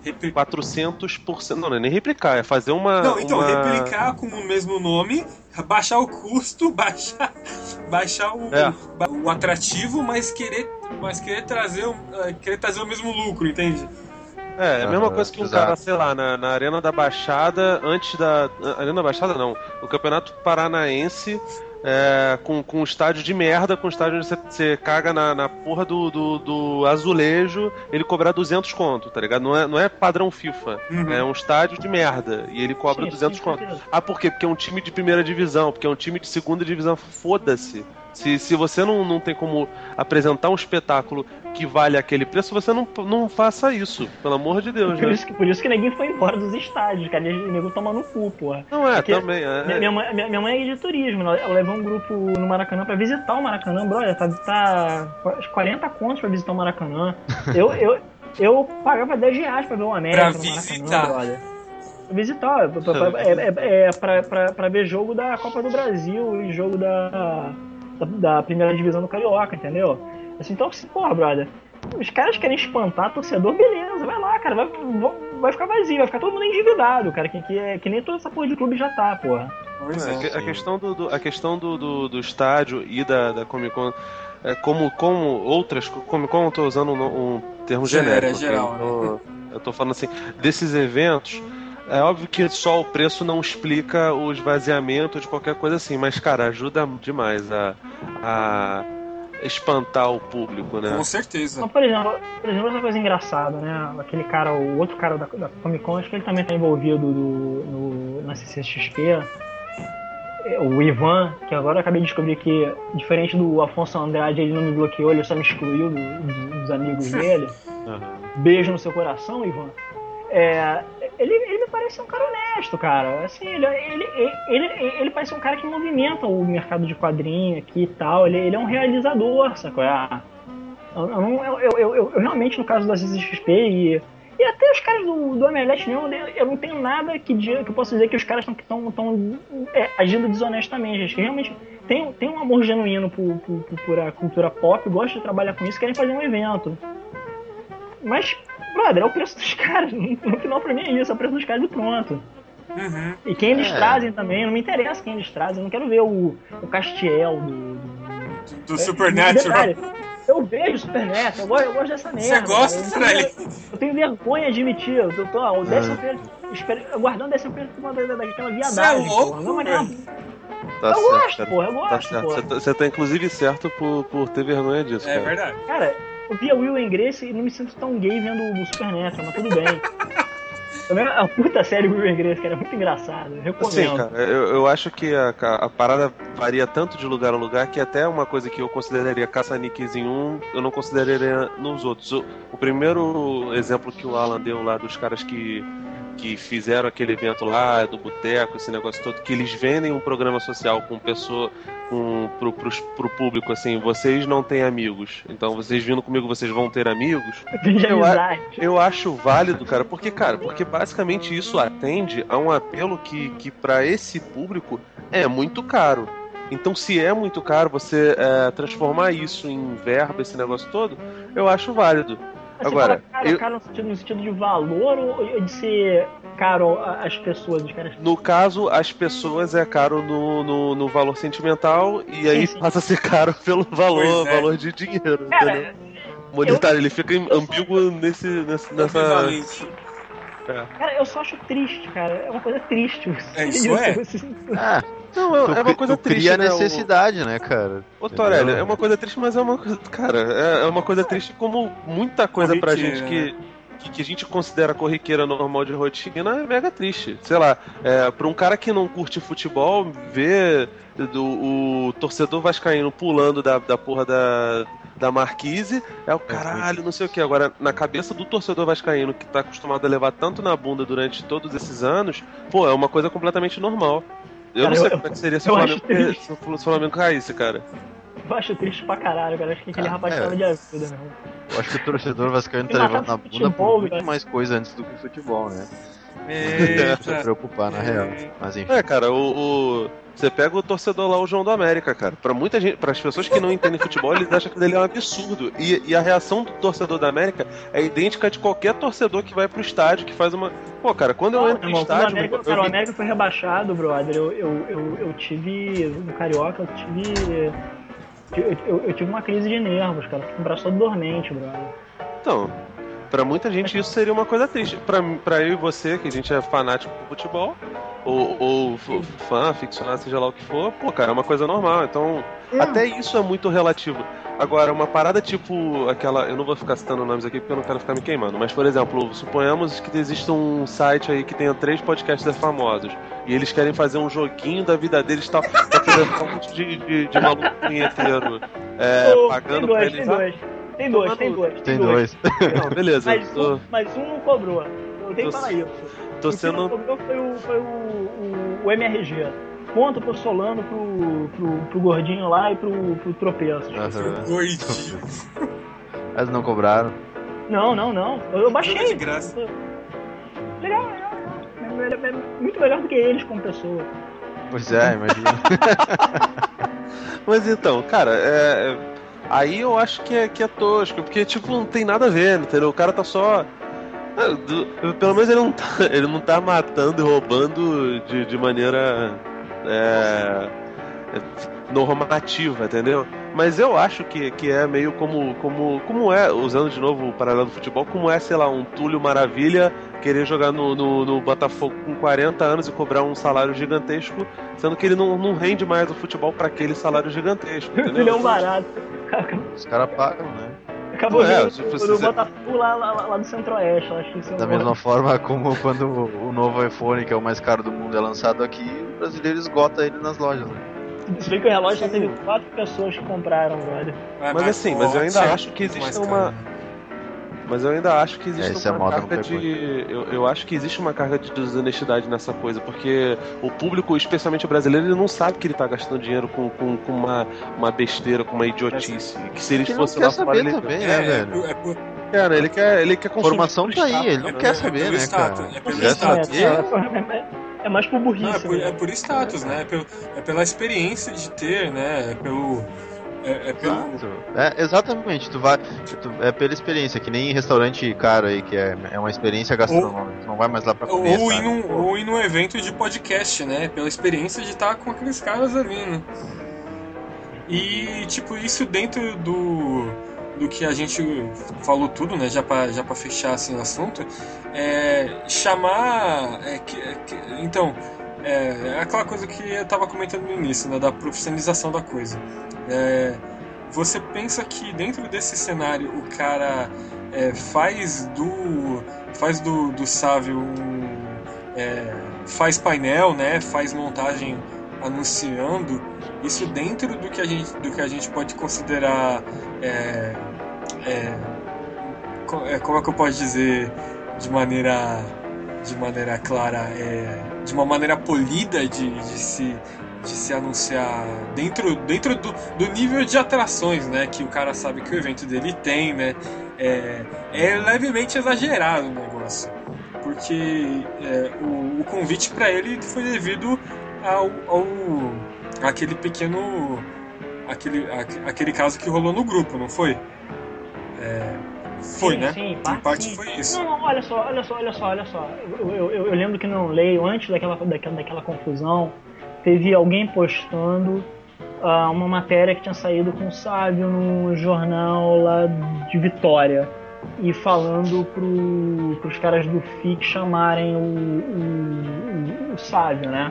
400%. Não é nem replicar, é fazer uma... Não, então, replicar com o mesmo nome, baixar o custo, baixar o atrativo, mas querer trazer o mesmo lucro, entende? É a mesma coisa que um cara, sei lá, na Arena da Baixada, Arena da Baixada não, no Campeonato Paranaense, com um estádio de merda, com um estádio onde você caga na porra do azulejo, ele cobrar 200 conto, tá ligado? Não é padrão FIFA, é um estádio de merda, e ele cobra 200 conto. Ah, por quê? Porque é um time de primeira divisão, porque é um time de segunda divisão, foda-se. Se você não tem como apresentar um espetáculo que vale aquele preço, você não faça isso, pelo amor de Deus. Por isso que ninguém foi embora dos estádios, cara. Ninguém toma no cu, porra. Não também. Minha mãe é de turismo, ela levou um grupo no Maracanã pra visitar o Maracanã, brother. Tá 40 contos pra visitar o Maracanã. Eu pagava R$10 pra ver o América no Maracanã, brother. Visitar, pra ver jogo da Copa do Brasil e jogo da primeira divisão do Carioca, entendeu? Assim, então, porra, brother, os caras querem espantar torcedor, beleza, vai lá, cara, vai ficar vazio, vai ficar todo mundo endividado, cara, que nem toda essa porra de clube já tá, porra. A questão do estádio e da Comic Con, como outras Comic Con, eu tô usando um termo genérico. Geral, né? Eu tô falando assim, desses eventos. É óbvio que só o preço não explica o esvaziamento de qualquer coisa assim, mas, cara, ajuda demais a espantar o público, né? Com certeza. Por exemplo, essa coisa engraçada, né? Aquele cara, o outro cara da Comic Con, acho que ele também tá envolvido na CCXP, o Ivan, que agora eu acabei de descobrir que, diferente do Afonso Andrade, ele não me bloqueou, ele só me excluiu dos amigos dele. beijo no seu coração, Ivan, ele me parece um cara honesto, cara. Assim, ele parece um cara que movimenta o mercado de quadrinho aqui e tal. Ele é um realizador, sacou? Eu realmente, no caso da CCXP e até os caras do Omelete, eu não tenho nada que eu possa dizer que os caras estão agindo desonestamente. Acho que realmente tem um amor genuíno por a cultura pop, gostam de trabalhar com isso, querem fazer um evento. Mas, brother, é o preço dos caras. No final, pra mim é isso, é o preço dos caras e pronto. Uhum. E quem eles trazem também, não me interessa quem eles trazem. Eu não quero ver o Castiel do Supernatural. Eu vejo Supernatural, eu gosto dessa merda. Você gosta, cara. Eu tenho vergonha de admitir. Eu tô aguardando 10ª daquela viadagem. Você é louco, porra. Tá eu certo, gosto, cara. porra, eu gosto, tá certo. Você tá inclusive certo por ter vergonha disso, cara. É verdade. Cara, eu vi a Will and Grace e não me sinto tão gay vendo o Supernatural, mas tudo bem. A puta série Will and Grace, cara, é muito engraçado. Eu recomendo. Sim, cara, eu acho que a parada varia tanto de lugar a lugar que até uma coisa que eu consideraria caça-níqueis em um, eu não consideraria nos outros. O primeiro exemplo que o Alan deu lá dos caras que fizeram aquele evento lá, do boteco, esse negócio todo, que eles vendem um programa social com pessoa, pro público, assim, vocês não têm amigos, então vocês vindo comigo, vocês vão ter amigos. Eu acho válido, cara, porque basicamente isso atende a um apelo que para esse público é muito caro. Então, se é muito caro, você transformar isso em verba, esse negócio todo, eu acho válido. Você agora, fala caro no sentido de valor ou de ser caro às pessoas? No caso, as pessoas é caro no valor sentimental e aí passa a ser caro pelo valor de dinheiro. Cara, monetário, ele fica ambíguo nessa... Cara, eu só acho triste, cara. É uma coisa triste. Isso Não, é uma coisa triste, cria necessidade, né, cara? Ô, Torelli, é uma coisa triste, mas é uma coisa... Cara, é uma coisa triste como muita coisa pra gente que a gente considera corriqueira normal de rotina é mega triste. Sei lá, pra um cara que não curte futebol, ver o torcedor vascaíno pulando da porra da marquise, o caralho, não sei o que. Agora, na cabeça do torcedor vascaíno que tá acostumado a levar tanto na bunda durante todos esses anos, pô, é uma coisa completamente normal. Eu não sei como é que seria se o Flamengo caísse, cara. Eu acho triste pra caralho, cara. Acho que aquele rapaz tava de ajuda, né? Eu acho que o torcedor vascaíno tá levando na bunda por muito mais coisa antes do que futebol, né? Se preocupar, na real. Mas enfim. Cara, você pega o torcedor lá, o João do América, cara. Pra muita gente, para as pessoas que não entendem futebol, eles acham que ele é um absurdo. E a reação do torcedor da América é idêntica de qualquer torcedor que vai pro estádio, que faz uma... Pô, cara, quando eu entro no estádio... O América foi rebaixado, brother. Eu tive... No Carioca, eu tive uma crise de nervos, cara. Fiquei com o braço todo dormente, brother. Então... Pra muita gente isso seria uma coisa triste. Pra eu e você, que a gente é fanático do futebol, ou fã, aficionado, seja lá o que for, pô, cara, é uma coisa normal. Então, até isso é muito relativo. Agora, uma parada tipo aquela... Eu não vou ficar citando nomes aqui porque eu não quero ficar me queimando. Mas, por exemplo, suponhamos que exista um site aí que tenha 3 podcasters famosos. E eles querem fazer um joguinho da vida deles e tal. Pra poder ficar um monte de maluco punheteiro pagando pra eles. Tem dois. Não, beleza. Mas um não cobrou. Eu tenho que falar isso. O que não cobrou foi o MRG. Ponto pro Solano, pro Gordinho lá e pro Tropeço. Gordinho. Mas não cobraram? Não. Eu baixei. De graça. Legal. É muito melhor do que eles como pessoa. Pois é, imagina. Mas então, cara, aí eu acho que é tosco, porque, tipo, não tem nada a ver, entendeu? O cara tá só... Pelo menos ele não tá matando e roubando de maneira normativa, entendeu? Mas eu acho que é meio como é, usando de novo o paralelo do futebol, como é, sei lá, um Túlio Maravilha querer jogar no Botafogo com 40 anos e cobrar um salário gigantesco, sendo que ele não rende mais o futebol pra aquele salário gigantesco, entendeu? Ele é um barato. Os caras pagam, né? Acabou no Botafogo lá do Centro-Oeste. Acho que da mesma forma como quando o novo iPhone, que é o mais caro do mundo, é lançado aqui, o brasileiro esgota ele nas lojas, né? Se bem que o relógio só teve 4 pessoas que compraram, velho. Mas assim, eu ainda acho que existe uma... Mas eu ainda acho que existe Essa uma carga de... Eu acho que existe uma carga de desonestidade nessa coisa, porque o público, especialmente o brasileiro, ele não sabe que ele tá gastando dinheiro com uma besteira, com uma idiotice. Que se ele fosse lá fora, ele... também, né, velho? Cara, ele quer consumir. Informação tá aí, ele não quer saber, né, cara? É pelo status. É mais por burrice. Não, é por status, né? É pela experiência de ter, né? Exatamente, é pela experiência, que nem em restaurante caro aí, que é uma experiência gastronômica, tu não vai mais lá pra comer. Ou ir num evento de podcast, né? Pela experiência de estar com aqueles caras ali, né? E, tipo, isso dentro do que a gente falou tudo, né? Já pra fechar assim o assunto, chamar. Então. É aquela coisa que eu estava comentando no início, né, da profissionalização da coisa. Você pensa que dentro desse cenário o cara faz do Sávio faz painel, né, faz montagem anunciando, isso dentro do que a gente pode considerar como é que eu posso dizer de maneira clara, de uma maneira polida de se anunciar dentro do nível de atrações, né, que o cara sabe que o evento dele tem, né, é levemente exagerado o negócio, porque o convite para ele foi devido aquele pequeno aquele caso que rolou no grupo, não foi? Foi, sim, né? Sim, em parte foi isso. Não, olha só. Eu lembro que não leio, antes daquela confusão, teve alguém postando uma matéria que tinha saído com o Sávio num jornal lá de Vitória e falando pros caras do FIC chamarem o Sávio, né?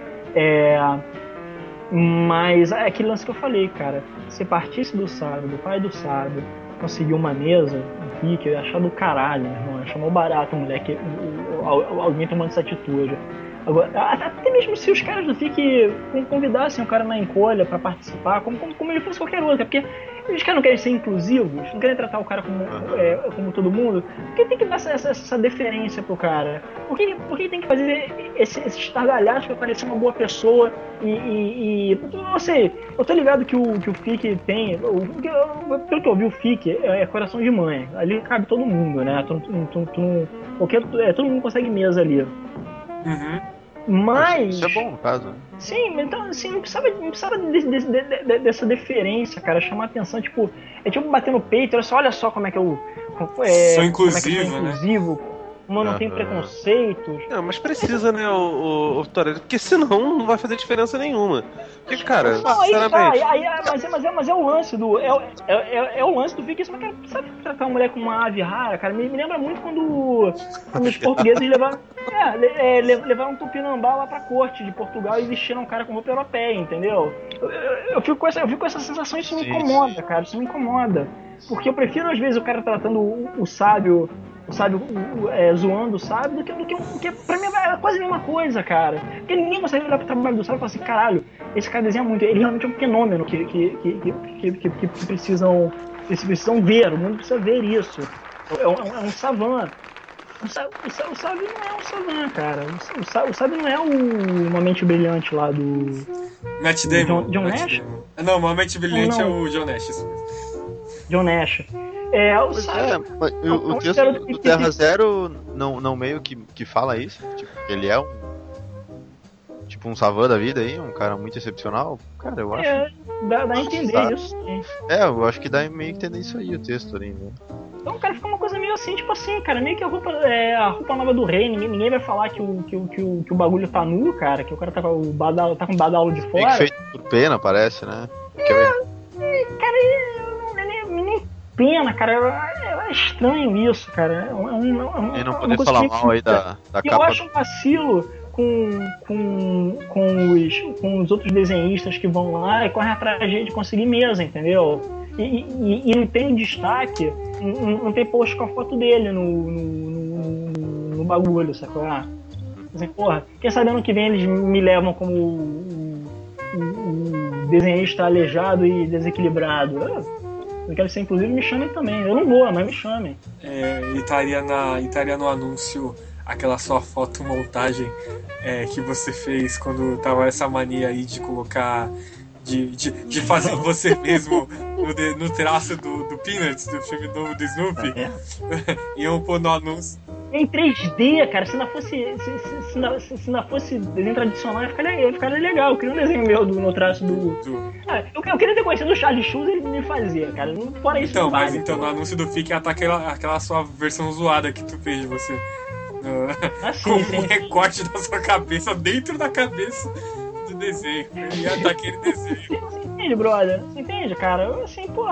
Mas é aquele lance que eu falei, cara. Se partisse do Sávio, do pai do Sávio, conseguir uma mesa no FIC, eu ia achar do caralho, meu irmão. Chamou barato, moleque, alguém tomando essa atitude. Agora, até mesmo se os caras do FIC convidassem o cara na encolha pra participar, como ele fosse qualquer outro, porque os caras não querem ser inclusivos, não querem tratar o cara como todo mundo, por que tem que dar essa deferência pro cara? Por que tem que fazer esse estardalhaço pra parecer uma boa pessoa eu não sei, eu tô ligado que o FIC tem, pelo que eu vi, o FIC é coração de mãe, ali cabe todo mundo, né? Todo mundo consegue mesa ali. Uhum. Mas... Isso é bom, no caso. Sim, então assim, não precisava dessa deferência, cara, chamar atenção, tipo, tipo bater no peito, olha só como é que eu sou inclusivo, né? Como não tem preconceitos. Não, mas precisa, né, o Torelli, porque senão não vai fazer diferença nenhuma. Porque, cara, sinceramente... Mas é o lance do... É o lance do FIC, isso, mas, cara, sabe tratar uma mulher como uma ave rara, cara? Me lembra muito quando os portugueses levaram um tupinambá lá pra corte de Portugal e vestiram um cara com roupa europeia, entendeu? Eu fico com essa sensação, isso me incomoda, cara, isso me incomoda. Porque eu prefiro, às vezes, o cara tratando o sábio zoando o sábio, do que pra mim é quase a mesma coisa, cara. Porque ninguém consegue olhar pro trabalho do sábio e falar assim, caralho, esse cara desenha muito, ele realmente é um fenômeno que precisam ver, o mundo precisa ver isso. É um savant. O sábio não é um savant, cara. O sábio não é uma mente brilhante lá do... Matt Damon. John Nash? Não, uma mente brilhante é o John Nash, isso mesmo. John Nash. O texto do Terra Zero não meio que fala isso, tipo, que ele é um savant da vida aí, um cara muito excepcional. Cara, eu acho... dá a entender isso, sim. Eu acho que dá meio que entender isso aí, o texto ali, né? Então, cara, fica uma coisa meio assim, tipo assim, cara, meio que a roupa nova do rei, ninguém vai falar que o bagulho tá nu, cara, que o cara tá com o badalo de fora. Feito por pena, parece, né? Cara, nem pena, cara, é estranho isso, cara. E não poder falar mal aí da capa. Eu acho um vacilo com os outros desenhistas que vão lá e correm atrás de conseguir mesa, entendeu? E não tem destaque, não tem post com a foto dele no bagulho, sacou? Assim, porra, quem sabe ano que vem eles me levam como o desenhista aleijado e desequilibrado. eu quero ser inclusivo, me chamem também. Eu não vou, mas me chamem. E estaria no anúncio aquela sua fotomontagem que você fez quando tava essa mania aí de colocar... De fazer você mesmo no traço do Peanuts, do filme novo do Snoopy. Iam pôr no anúncio. Em 3D, cara, se não fosse desenho tradicional, ia ficar legal. Eu queria um desenho meu no traço do... Eu queria ter conhecido o Charlie Sheen e ele me fazia, cara. Fora isso, então, mas então no anúncio do FIC tá aquela sua versão zoada que tu fez de você. Com um recorte da sua cabeça dentro da cabeça do desenho. Ia estar aquele desenho. Você entende, brother? Você entende, cara? Tipo...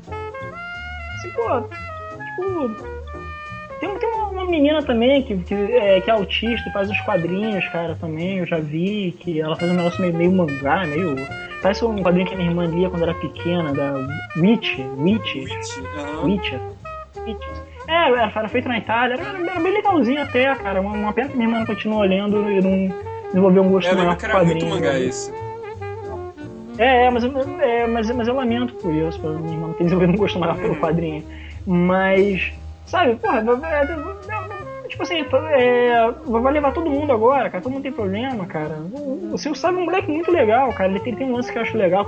Tem uma menina também que é autista e faz os quadrinhos, cara, também. Eu já vi que ela faz um negócio meio mangá, meio... Parece um quadrinho que a minha irmã lia quando era pequena, da Witcher. Era feito na Itália. Era bem legalzinho até, cara. Uma pena que minha irmã não continua lendo e não desenvolveu um gosto maior pro quadrinho. Muito mangá esse. Mas eu lamento por isso, pra minha irmã não ter desenvolvido um gosto maior pelo quadrinho. Mas... Sabe, porra, tipo assim, vai levar todo mundo agora, cara, todo mundo tem problema, cara. O Silvio Sábio é um moleque muito legal, cara, ele tem um lance que eu acho legal, que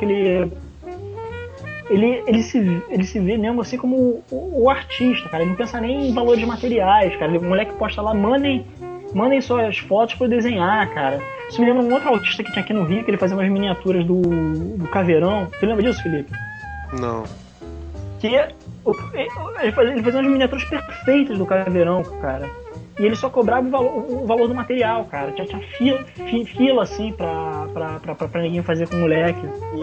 ele se vê mesmo assim como o artista, cara, ele não pensa nem em valores materiais, cara, o moleque posta lá, mandem suas fotos pra eu desenhar, cara. Isso me lembra um outro autista que tinha aqui no Rio, que ele fazia umas miniaturas do Caveirão. Tu lembra disso, Felipe? Não. Que ele fazia umas miniaturas perfeitas do Caveirão, cara. E ele só cobrava o valor do material, cara. Tinha fila assim pra ninguém fazer com o moleque.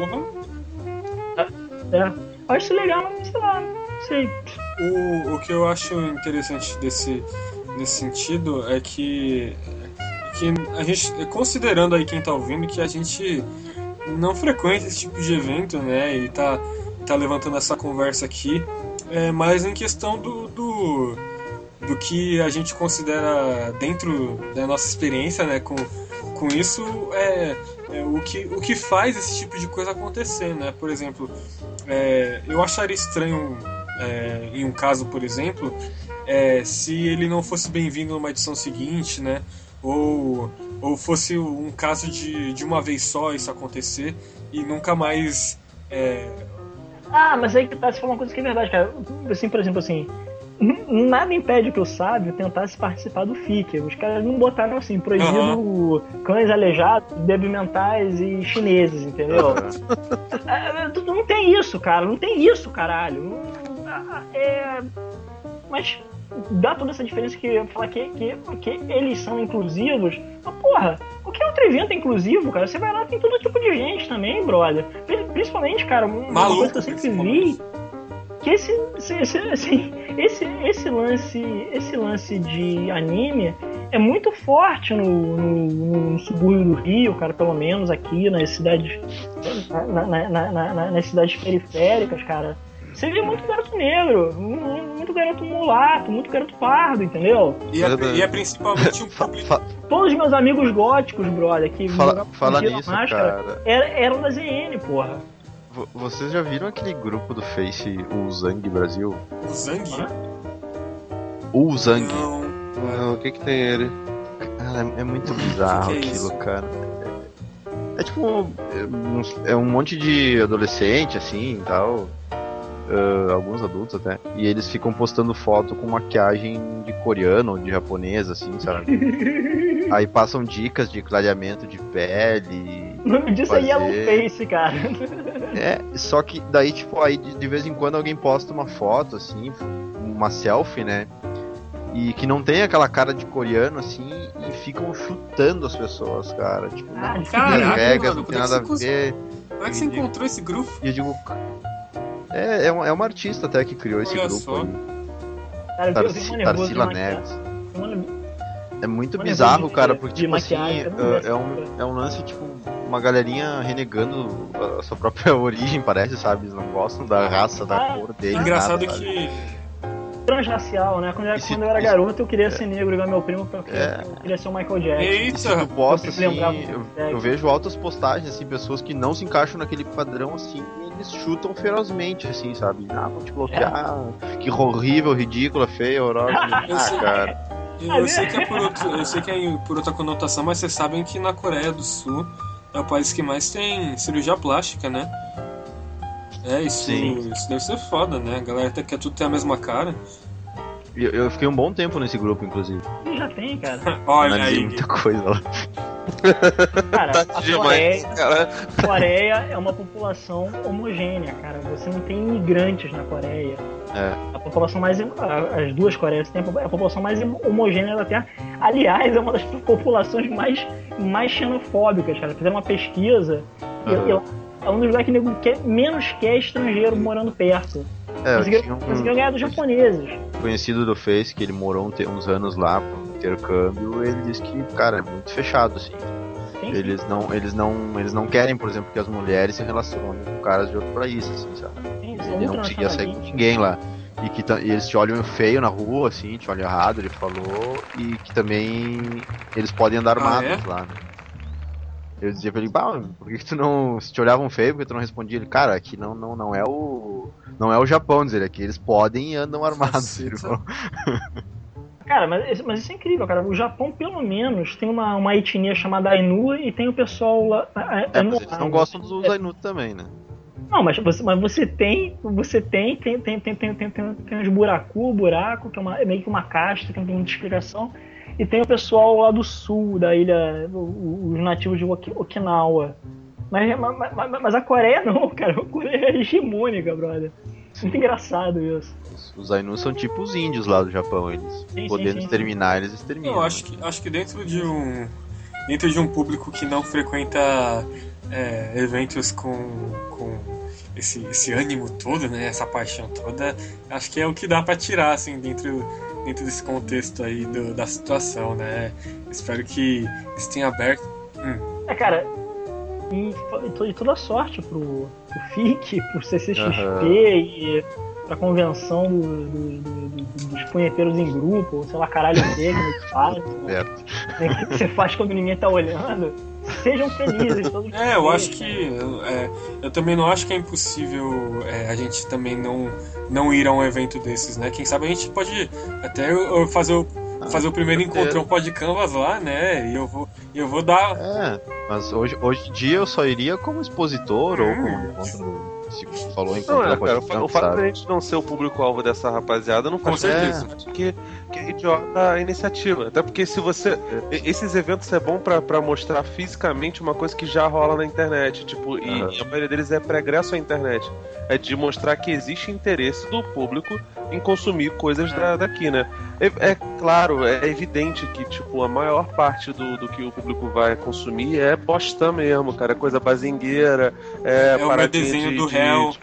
Eu acho isso legal, mas sei lá, não sei. O que eu acho interessante nesse sentido é que a gente, considerando aí quem tá ouvindo, que a gente não frequenta esse tipo de evento, né? E tá levantando essa conversa aqui. Mas em questão do que a gente considera dentro da nossa experiência, né, com isso, o que faz esse tipo de coisa acontecer, né? Por exemplo, eu acharia estranho, em um caso, por exemplo, se ele não fosse bem-vindo numa edição seguinte, né? Ou fosse um caso de uma vez só isso acontecer e nunca mais... mas aí que tá, você falou uma coisa que é verdade, cara. Assim, por exemplo, assim, nada impede que o Sábio tentasse participar do FIC. Os caras não botaram assim, proibido cães aleijados, débeis mentais e chineses, entendeu? Não tem isso, cara. Não tem isso, caralho. Mas dá toda essa diferença que falar que eles são inclusivos. Mas, porra, qualquer outro evento é inclusivo, cara. Você vai lá, tem todo tipo de gente também, brother. Principalmente, cara, uma coisa que eu sempre vi, que esse lance de anime é muito forte no subúrbio do Rio, cara, pelo menos aqui nas cidades nas cidades periféricas, cara. Você vê muito garoto negro, muito garoto mulato, muito garoto pardo, entendeu? E é principalmente um público... Todos os meus amigos góticos, brother, que fala nisso, máscara, cara, eram da ZN, porra. Vocês já viram aquele grupo do Face, o Zang Brasil? O Zang? O Zang. Não, o que tem ele? Cara, é muito bizarro aquilo, cara. É tipo um monte de adolescente, assim, e tal. Alguns adultos até, e eles ficam postando foto com maquiagem de coreano ou de japonês, assim, sabe? Aí passam dicas de clareamento de pele. O nome disso é Yellow Face, cara. Só que daí, tipo, aí de vez em quando alguém posta uma foto, assim, uma selfie, né? E que não tem aquela cara de coreano, assim, e ficam chutando as pessoas, cara. Tipo, não tem regras, não tem nada a ver. Como é que você encontrou esse grupo? E eu digo... É uma artista até que criou esse grupo aí. Cara, Tarsila Neves. É muito bizarro, cara, porque tipo assim, é um lance, tipo, uma galerinha renegando a sua própria origem, parece, sabe? Eles não gostam da raça, da cor dele. Engraçado nada, que... Transracial, né? Quando eu era garoto, eu queria ser negro igual meu primo, porque eu queria ser o Michael Jackson. Eita! Se tu posta, assim, eu vejo altas postagens, assim, pessoas que não se encaixam naquele padrão, assim, eles chutam ferozmente, assim, sabe? Vou te bloquear, que horrível, ridícula, feia, horrorosa. Cara. Eu sei que é por outra conotação, mas vocês sabem que na Coreia do Sul é o país que mais tem cirurgia plástica, né? Isso deve ser foda, né? A galera quer tudo ter a mesma cara. Eu fiquei um bom tempo nesse grupo, inclusive. Já tem, cara. Olha aí. Muita coisa lá. Cara, a Coreia é uma população homogênea, cara. Você não tem imigrantes na Coreia. A população mais... As duas Coreias têm a população mais homogênea da Terra. Aliás, é uma das populações mais xenofóbicas, cara. Fizeram uma pesquisa e é um dos lugares que menos quer estrangeiro morando perto. Conseguiram ganhar dos japoneses. Conhecido do Face, que ele morou uns anos lá por intercâmbio, ele disse que, cara, é muito fechado, assim. Sim. Eles não querem, por exemplo, que as mulheres se relacionem com caras de outro país, assim, sabe? Sim, ele não conseguia sair com ninguém lá. E eles te olham feio na rua, assim, te olham errado, ele falou, e que também eles podem andar armados lá, né? Eu dizia pra ele, por que tu não... Se te olhavam feio, por que tu não respondia? Ele, cara, aqui não é o Japão, dizer, aqui eles podem e andam armados. Cara, mas isso é incrível, cara. O Japão, pelo menos, tem uma etnia chamada Ainu e tem o pessoal lá... mas eles não gostam dos Ainu também, né? Não, mas você tem uns buraco, que é meio que uma casta, que não tem muita explicação. E tem o pessoal lá do sul da ilha, os nativos de Okinawa. Mas a Coreia não, cara. A Coreia é hegemônica, brother. Muito engraçado isso. Os Ainu são tipo os índios lá do Japão. Eles podendo exterminar, eles exterminam. Eu acho que dentro de um público que não frequenta eventos com esse ânimo todo, né? Essa paixão toda, acho que é o que dá pra tirar, assim, dentro desse contexto aí da situação, né? Espero que eles tenham aberto. Cara, e toda sorte pro FIC, pro CCXP e pra convenção dos punheteiros em grupo, ou sei lá, caralho técnico que faz. Que você faz quando ninguém tá olhando. Sejam felizes. Todos eu acho que... eu também não acho que é impossível a gente também não ir a um evento desses, né? Quem sabe a gente pode até fazer o primeiro encontrão pod canvas lá, né? E eu vou dar... mas hoje em dia eu só iria como expositor ou como encontro... Se falou em o fato de a gente não ser o público-alvo dessa rapaziada não faz certeza. Que é idiota a iniciativa. Até porque se você... Esses eventos é bom pra mostrar fisicamente uma coisa que já rola na internet. Tipo, e a maioria deles é pregresso à internet. É de mostrar que existe interesse do público em consumir coisas daqui, né? É claro, é evidente que, tipo, a maior parte do que o público vai consumir é bostão mesmo, cara. É coisa bazingueira, o meu desenho do réu.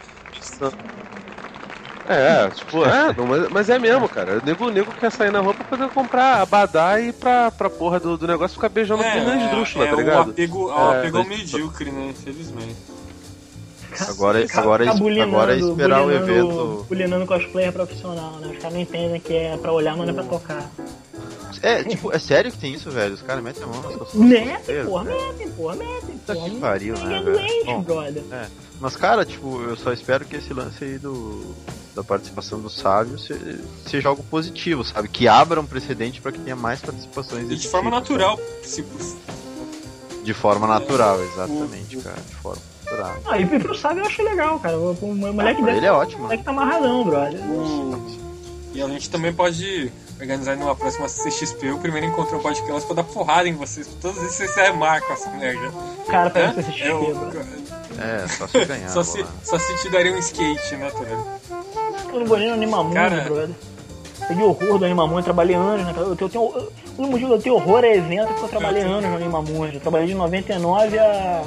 Mas é mesmo, cara. O nego quer sair na rua pra poder comprar abadá e ir pra porra do negócio ficar beijando o esdrúxula, tá ligado? O apego medíocre, né? Infelizmente. Agora é esperar o evento. Bulinando cosplayer profissional, né? Os caras não entendem que é pra olhar, mas não é pra tocar. É sério que tem isso, velho? Os caras metem a mão nas pessoas. Metem, porra. Puta que pariu, né, velho? Doente, brother. Mas, cara, tipo, eu só espero que esse lance aí da participação do Sábio seja algo positivo, sabe? Que abra um precedente pra que tenha mais participações. E de forma natural, se possível. De forma natural, exatamente, cara. De forma natural. E pro Sábio eu acho legal, cara. O moleque ele é ótimo. O moleque tá amarradão, brother. E a gente também pode organizar numa próxima CXP o primeiro encontro no podcast pra dar porrada em vocês. Todos vocês remarcam essa merda. Cara, pra CXP, só se ganhar. Só se te daria um skate, né, Torelli? Eu não vou nem no Animamundi, brother. Peguei horror do Animamundi, trabalhei anos, né? O motivo de eu ter horror é evento porque eu trabalhei anos no Animamundi. Eu trabalhei de 99 a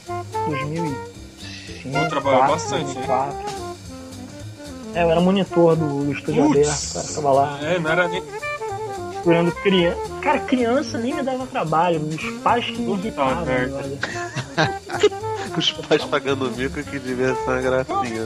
2005. Eu trabalhei bastante, 2004. Eu era monitor do estúdio aberto, cara, tava lá. Não era nem... Procurando criança. Cara, criança nem me dava trabalho, os pais que me irritavam, velho. Os pais pagando mico que devia ser uma gracinha.